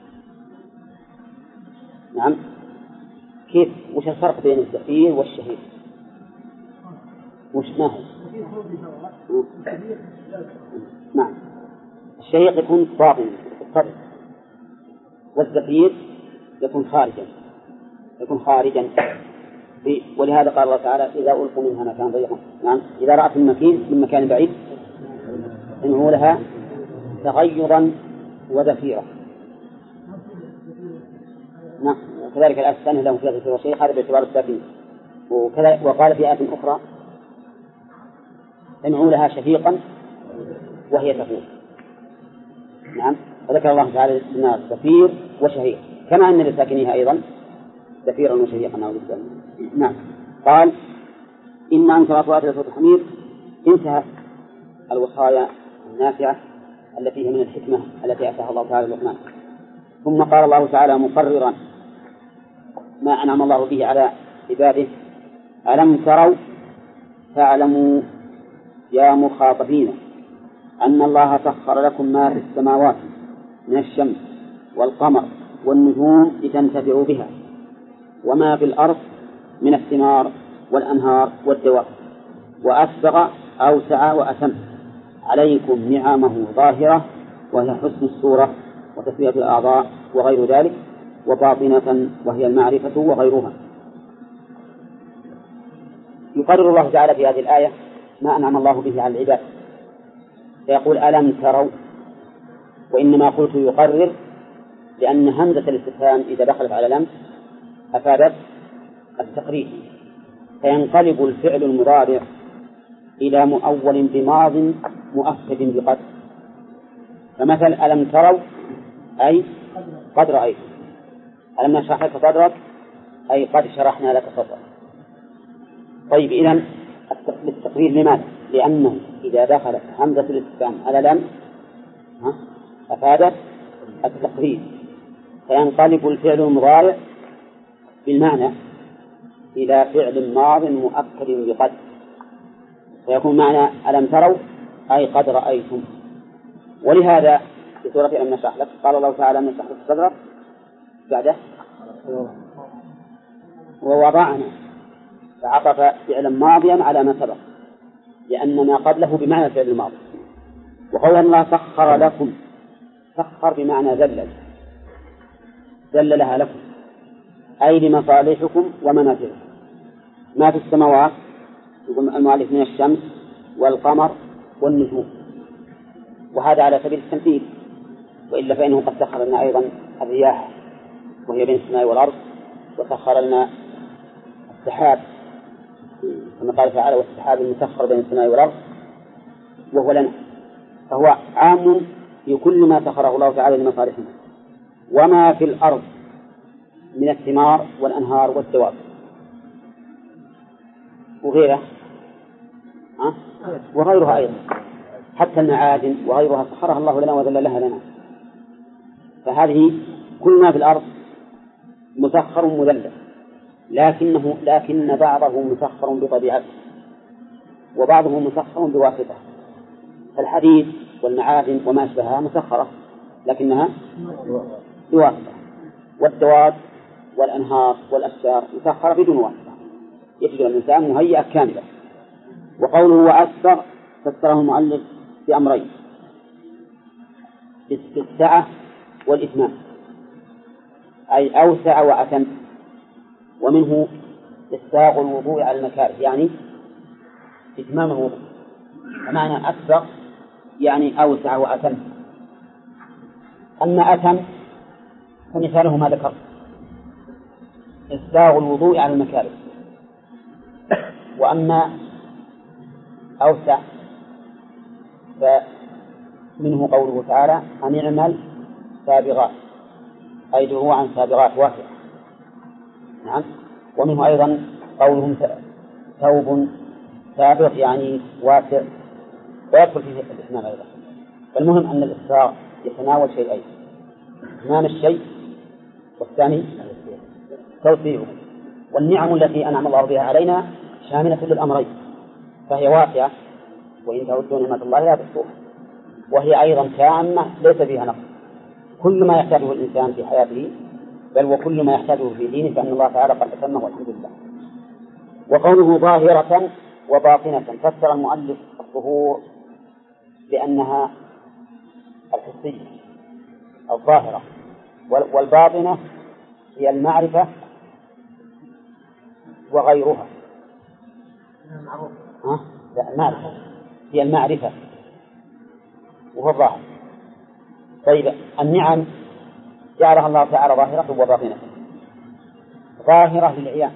نعم، كيف؟ وش الفرق بين الزفير والشهيق؟ وش ما هو؟ نعم، الشهيق يكون باطنا في الصدر، والزفير يكون خارجا ولهذا قال الله تعالى إذا ألقوا منها مكان ضيقا. نعم، إذا رأت من مكان بعيد إنه لها تغيرا وزفيرا. نعم، وكذلك الآية الثانية لهم فيها زفير وشهيق، هذا باعتبار الساكن. وقال في آية أخرى سمعوا لها شهيقا وهي تفور. نعم، وذكر الله تعالى لنا زفير وشهيق، كما أن لساكنيها أيضا زفيرا وشهيقا. نعم، قال إن أنكر أصوات إلى صوت الحمير. انتهت الوصايا النافعة التي هي من الحكمة التي أتاها الله تعالى لقمان. ثم قال الله تعالى مقررا ما أنعم الله به على عباده: ألم تروا تعلموا يا مخاطبين أن الله سخر لكم ما في السماوات من الشمس والقمر والنجوم لتنتفعوا بها، وما في الأرض من الثمار والأنهار والدواب، وأسبغ أوسع وأتم عليكم نعمه ظاهرة وهي حسن الصورة وتسوية الأعضاء وغير ذلك، وباطنة وهي المعرفة وغيرها. يقرر الله تعالى في هذه الآية ما أنعم الله به على العباد، فيقول ألم تروا، وإنما قلت يقرر لأن همزة الاستفهام إذا دخلت على لم أفادت التقرير، فينقلب الفعل المضارع إلى مؤول بماض مؤكد بقد. فمثل ألم تروا أي قد رأيت، ألم نشرح لك صدرك أي قد شرحنا لك صدرك. طيب، إذن التقرير لماذا؟ لأنه إذا دخلت همزة الاستفهام على لم أفادت التقرير، فينقلب الفعل المضارع بالمعنى إلى فعل ماض مؤكد بقد، فيكون معنى ألم تروا أي قد رأيتم. ولهذا في سورة ألم نشرح لك قال الله تعالى ألم نشرح لك صدرك بعده ووضعنا، فعطف فعلا ماضيا على ما سبق لأن ما قبله بمعنى الفعل الماضي. وقول الله سخر لكم، سخر بمعنى ذللها لكم أي لمصالحكم ومنافعكم. ما في السماوات يقول المؤلف من الشمس والقمر والنجوم، وهذا على سبيل التمثيل، وإلا فإنه قد سخر لنا أيضا الرياح وهي بين السماء والأرض، وسخر لنا السحاب كما قال تعالى والسحاب المسخر بين السماء والأرض وهو لنا، فهو عام في كل ما سخره الله تعالى لمصالحنا. وما في الأرض من الثمار والأنهار والدواب وغيرها أيضا، حتى المعادن وغيرها سخرها الله لنا وذللها لنا. فهذه كل ما في الأرض مسخر مذلل، لكن بعضه مسخر بطبيعته وبعضه مسخر بواسطة، فالحديد والمعادن وما أشبهها مسخرة لكنها بواسطة، والدواب والأنهار والأشجار مسخرة بدون واسطة، يجد الإنسان مهيئة كاملة. وقوله وأسبغ فسره المؤلف بأمرين: بالسعة والإتمام، أي أوسع وأتم. ومنه إسباغ الوضوء على المكاره يعني إتمام الوضوء، ومعنى أسبغ يعني أوسع وأتم. أما أتم فمثاله ما ذكر إسباغ الوضوء على المكاره، وأما أوسع فمنه قوله تعالى أن اعمل سابغات أي دروعا سابغات واسعة. نعم. ومنه أيضا قولهم ثوب سابق يعني واسع، ويدخل فيه الإتمام أيضا. فالمهم أن الإسراع يتناول شيئين: إتمام الشيء، والثاني توسيعه. والنعم التي أنعم الله بها علينا شاملة للأمرين، فهي واسعة وإن تعدوا نعمة الله لا تحصوها، وهي أيضا تامة ليس فيها نقص. كل ما يحتاجه الإنسان في حياته بل وكل ما يحتاجه في دينه فإن الله تعالى قد أتمه والحمد لله. وقوله ظاهرة وباطنة فسر المؤلف الظهور بأنها الحسية الظاهرة، والباطنة هي المعرفة وغيرها. لا، المعرفة هي المعرفة وهو الظاهر. طيب، النعم جعلها الله تعالى ظاهرة وباطنة. ظاهرة للعيان،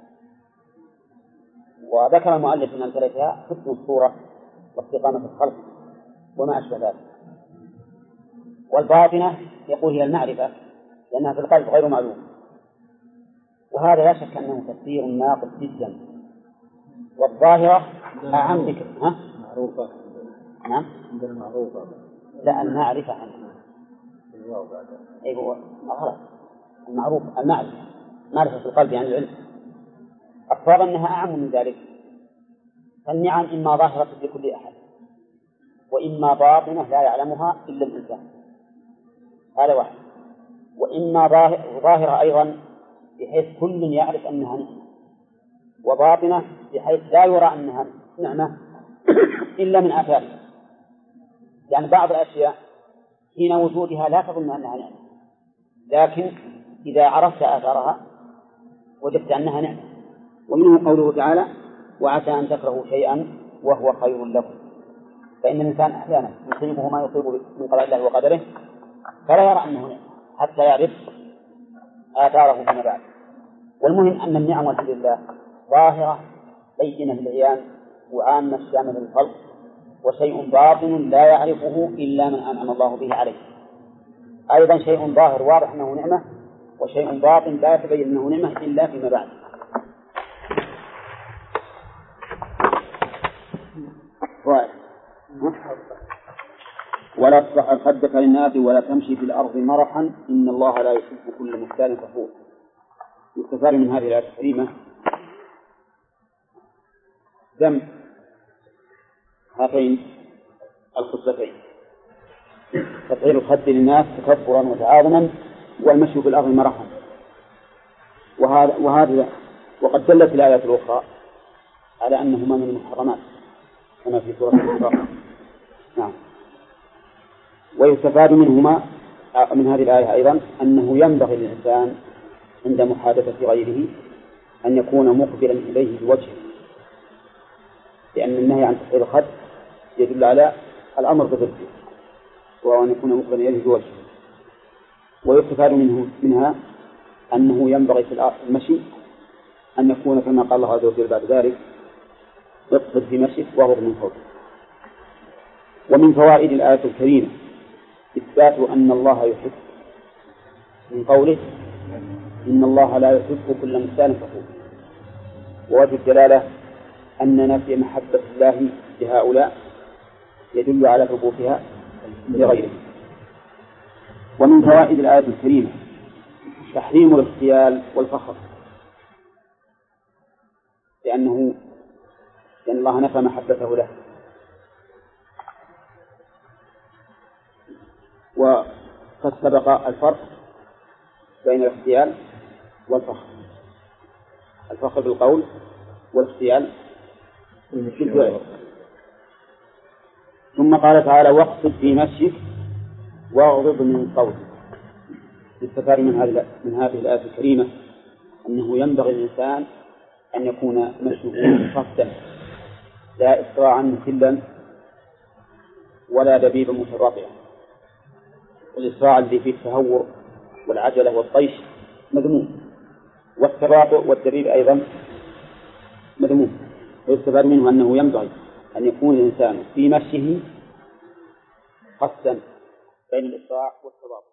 وذكر المؤلف من أمثلتها حسن الصورة واستقامة الخلق وما أشبه ذلك. والباطنة يقول هي المعرفة لأنها في القلب غير معلوم، وهذا لا شك أنه تفسير ناقص جدا. والظاهرة أعم ذكر معروفة. نعم عندنا معروفة. لا، المعرفة عنها. أيوة غلط. المعروف المعرفة، معرفة في القلب يعني العلم. الصواب أنها أعم من ذلك. فالنعم إما ظاهرة لكل أحد وإما باطنة لا يعلمها إلا الإنسان، هذا واحد. وإما ظاهرة أيضا بحيث كل يعرف أنها نعمة، وباطنة بحيث لا يرى أنها نعمة إلا من آثارها. يعني بعض الأشياء حين وجودها لا تظن أنها نعمة، لكن إذا عرفت آثارها وجدت أنها نعمة. ومنه قوله تعالى: وعسى أن تكرهوا شيئا وهو خير لكم. فإن الإنسان أحيانا يصيبه ما يصيب من قضاء الله وقدره فلا يرى أنه نعمة حتى يعرف آثاره فيما بعد. والمهم أن النعم والحمد لله ظاهرة بينة للعيان وعامة شاملة للخلق، وشيء باطن لا يعرفه إلا من أنعم الله به عليه. أيضا شيء ظاهر واضح أنه نعمة، وشيء باطن لا يتبين أنه نعمة إلا فيما بعد. ولا تصح خدك للناس ولا تمشي في الأرض مرحا إن الله لا يحب كل مختال فخور. يستفاد من هذه الآية الكريمة ذم هاتين الخصلتين: تطهير الخد للناس تكبرا وتعاظما، والمشي في الأرض مرحا. وقد دلت الآيات الأخرى على أنهما من المحرمات كما في سورة الإسراء. نعم. ويستفاد منهما من هذه الآية أيضا أنه ينبغي للإنسان عند محادثة غيره أن يكون مقبلا إليه بوجهه، لأن النهي عن تطهير الخد يدل على الأمر بضده، وأن يكون مقبلا إليه بوجهه. ويستفاد منها أنه ينبغي في المشي أن يكون كما قال الله عز وجل بعد ذلك: اقصد في مشيك واغض من صوتك. ومن فوائد الآية الكريمة إثبات أن الله يحب، من قوله: إن الله لا يحب كل مختال فخور. ووجه الدلالة أن نفي محبة الله لهؤلاء يدل على ثبوتها لغيره. ومن فوائد الآية الكريمة تحريم الاغتيال والفخر، لأن الله نفى محبته له. وقد سبق الفرق بين الاغتيال والفخر: الفخر بالقول والاغتيال بالفعل. ثم قال تعالى: واقصد في مشيك واغضض من صوتك. يستفاد من هذه الآية الكريمة أنه ينبغي للإنسان أن يكون مشيه خفتا، لا إسراعا مخلا ولا دبيبا متراطعا. الإسراع الذي فيه التهور والعجلة والطيش مذموم، والتراطع والدبيب أيضا مذموم. ويستفاد منه أنه ينبغي أن يكون الإنسان في مشيه خفتا بين الإسراع والتراطع.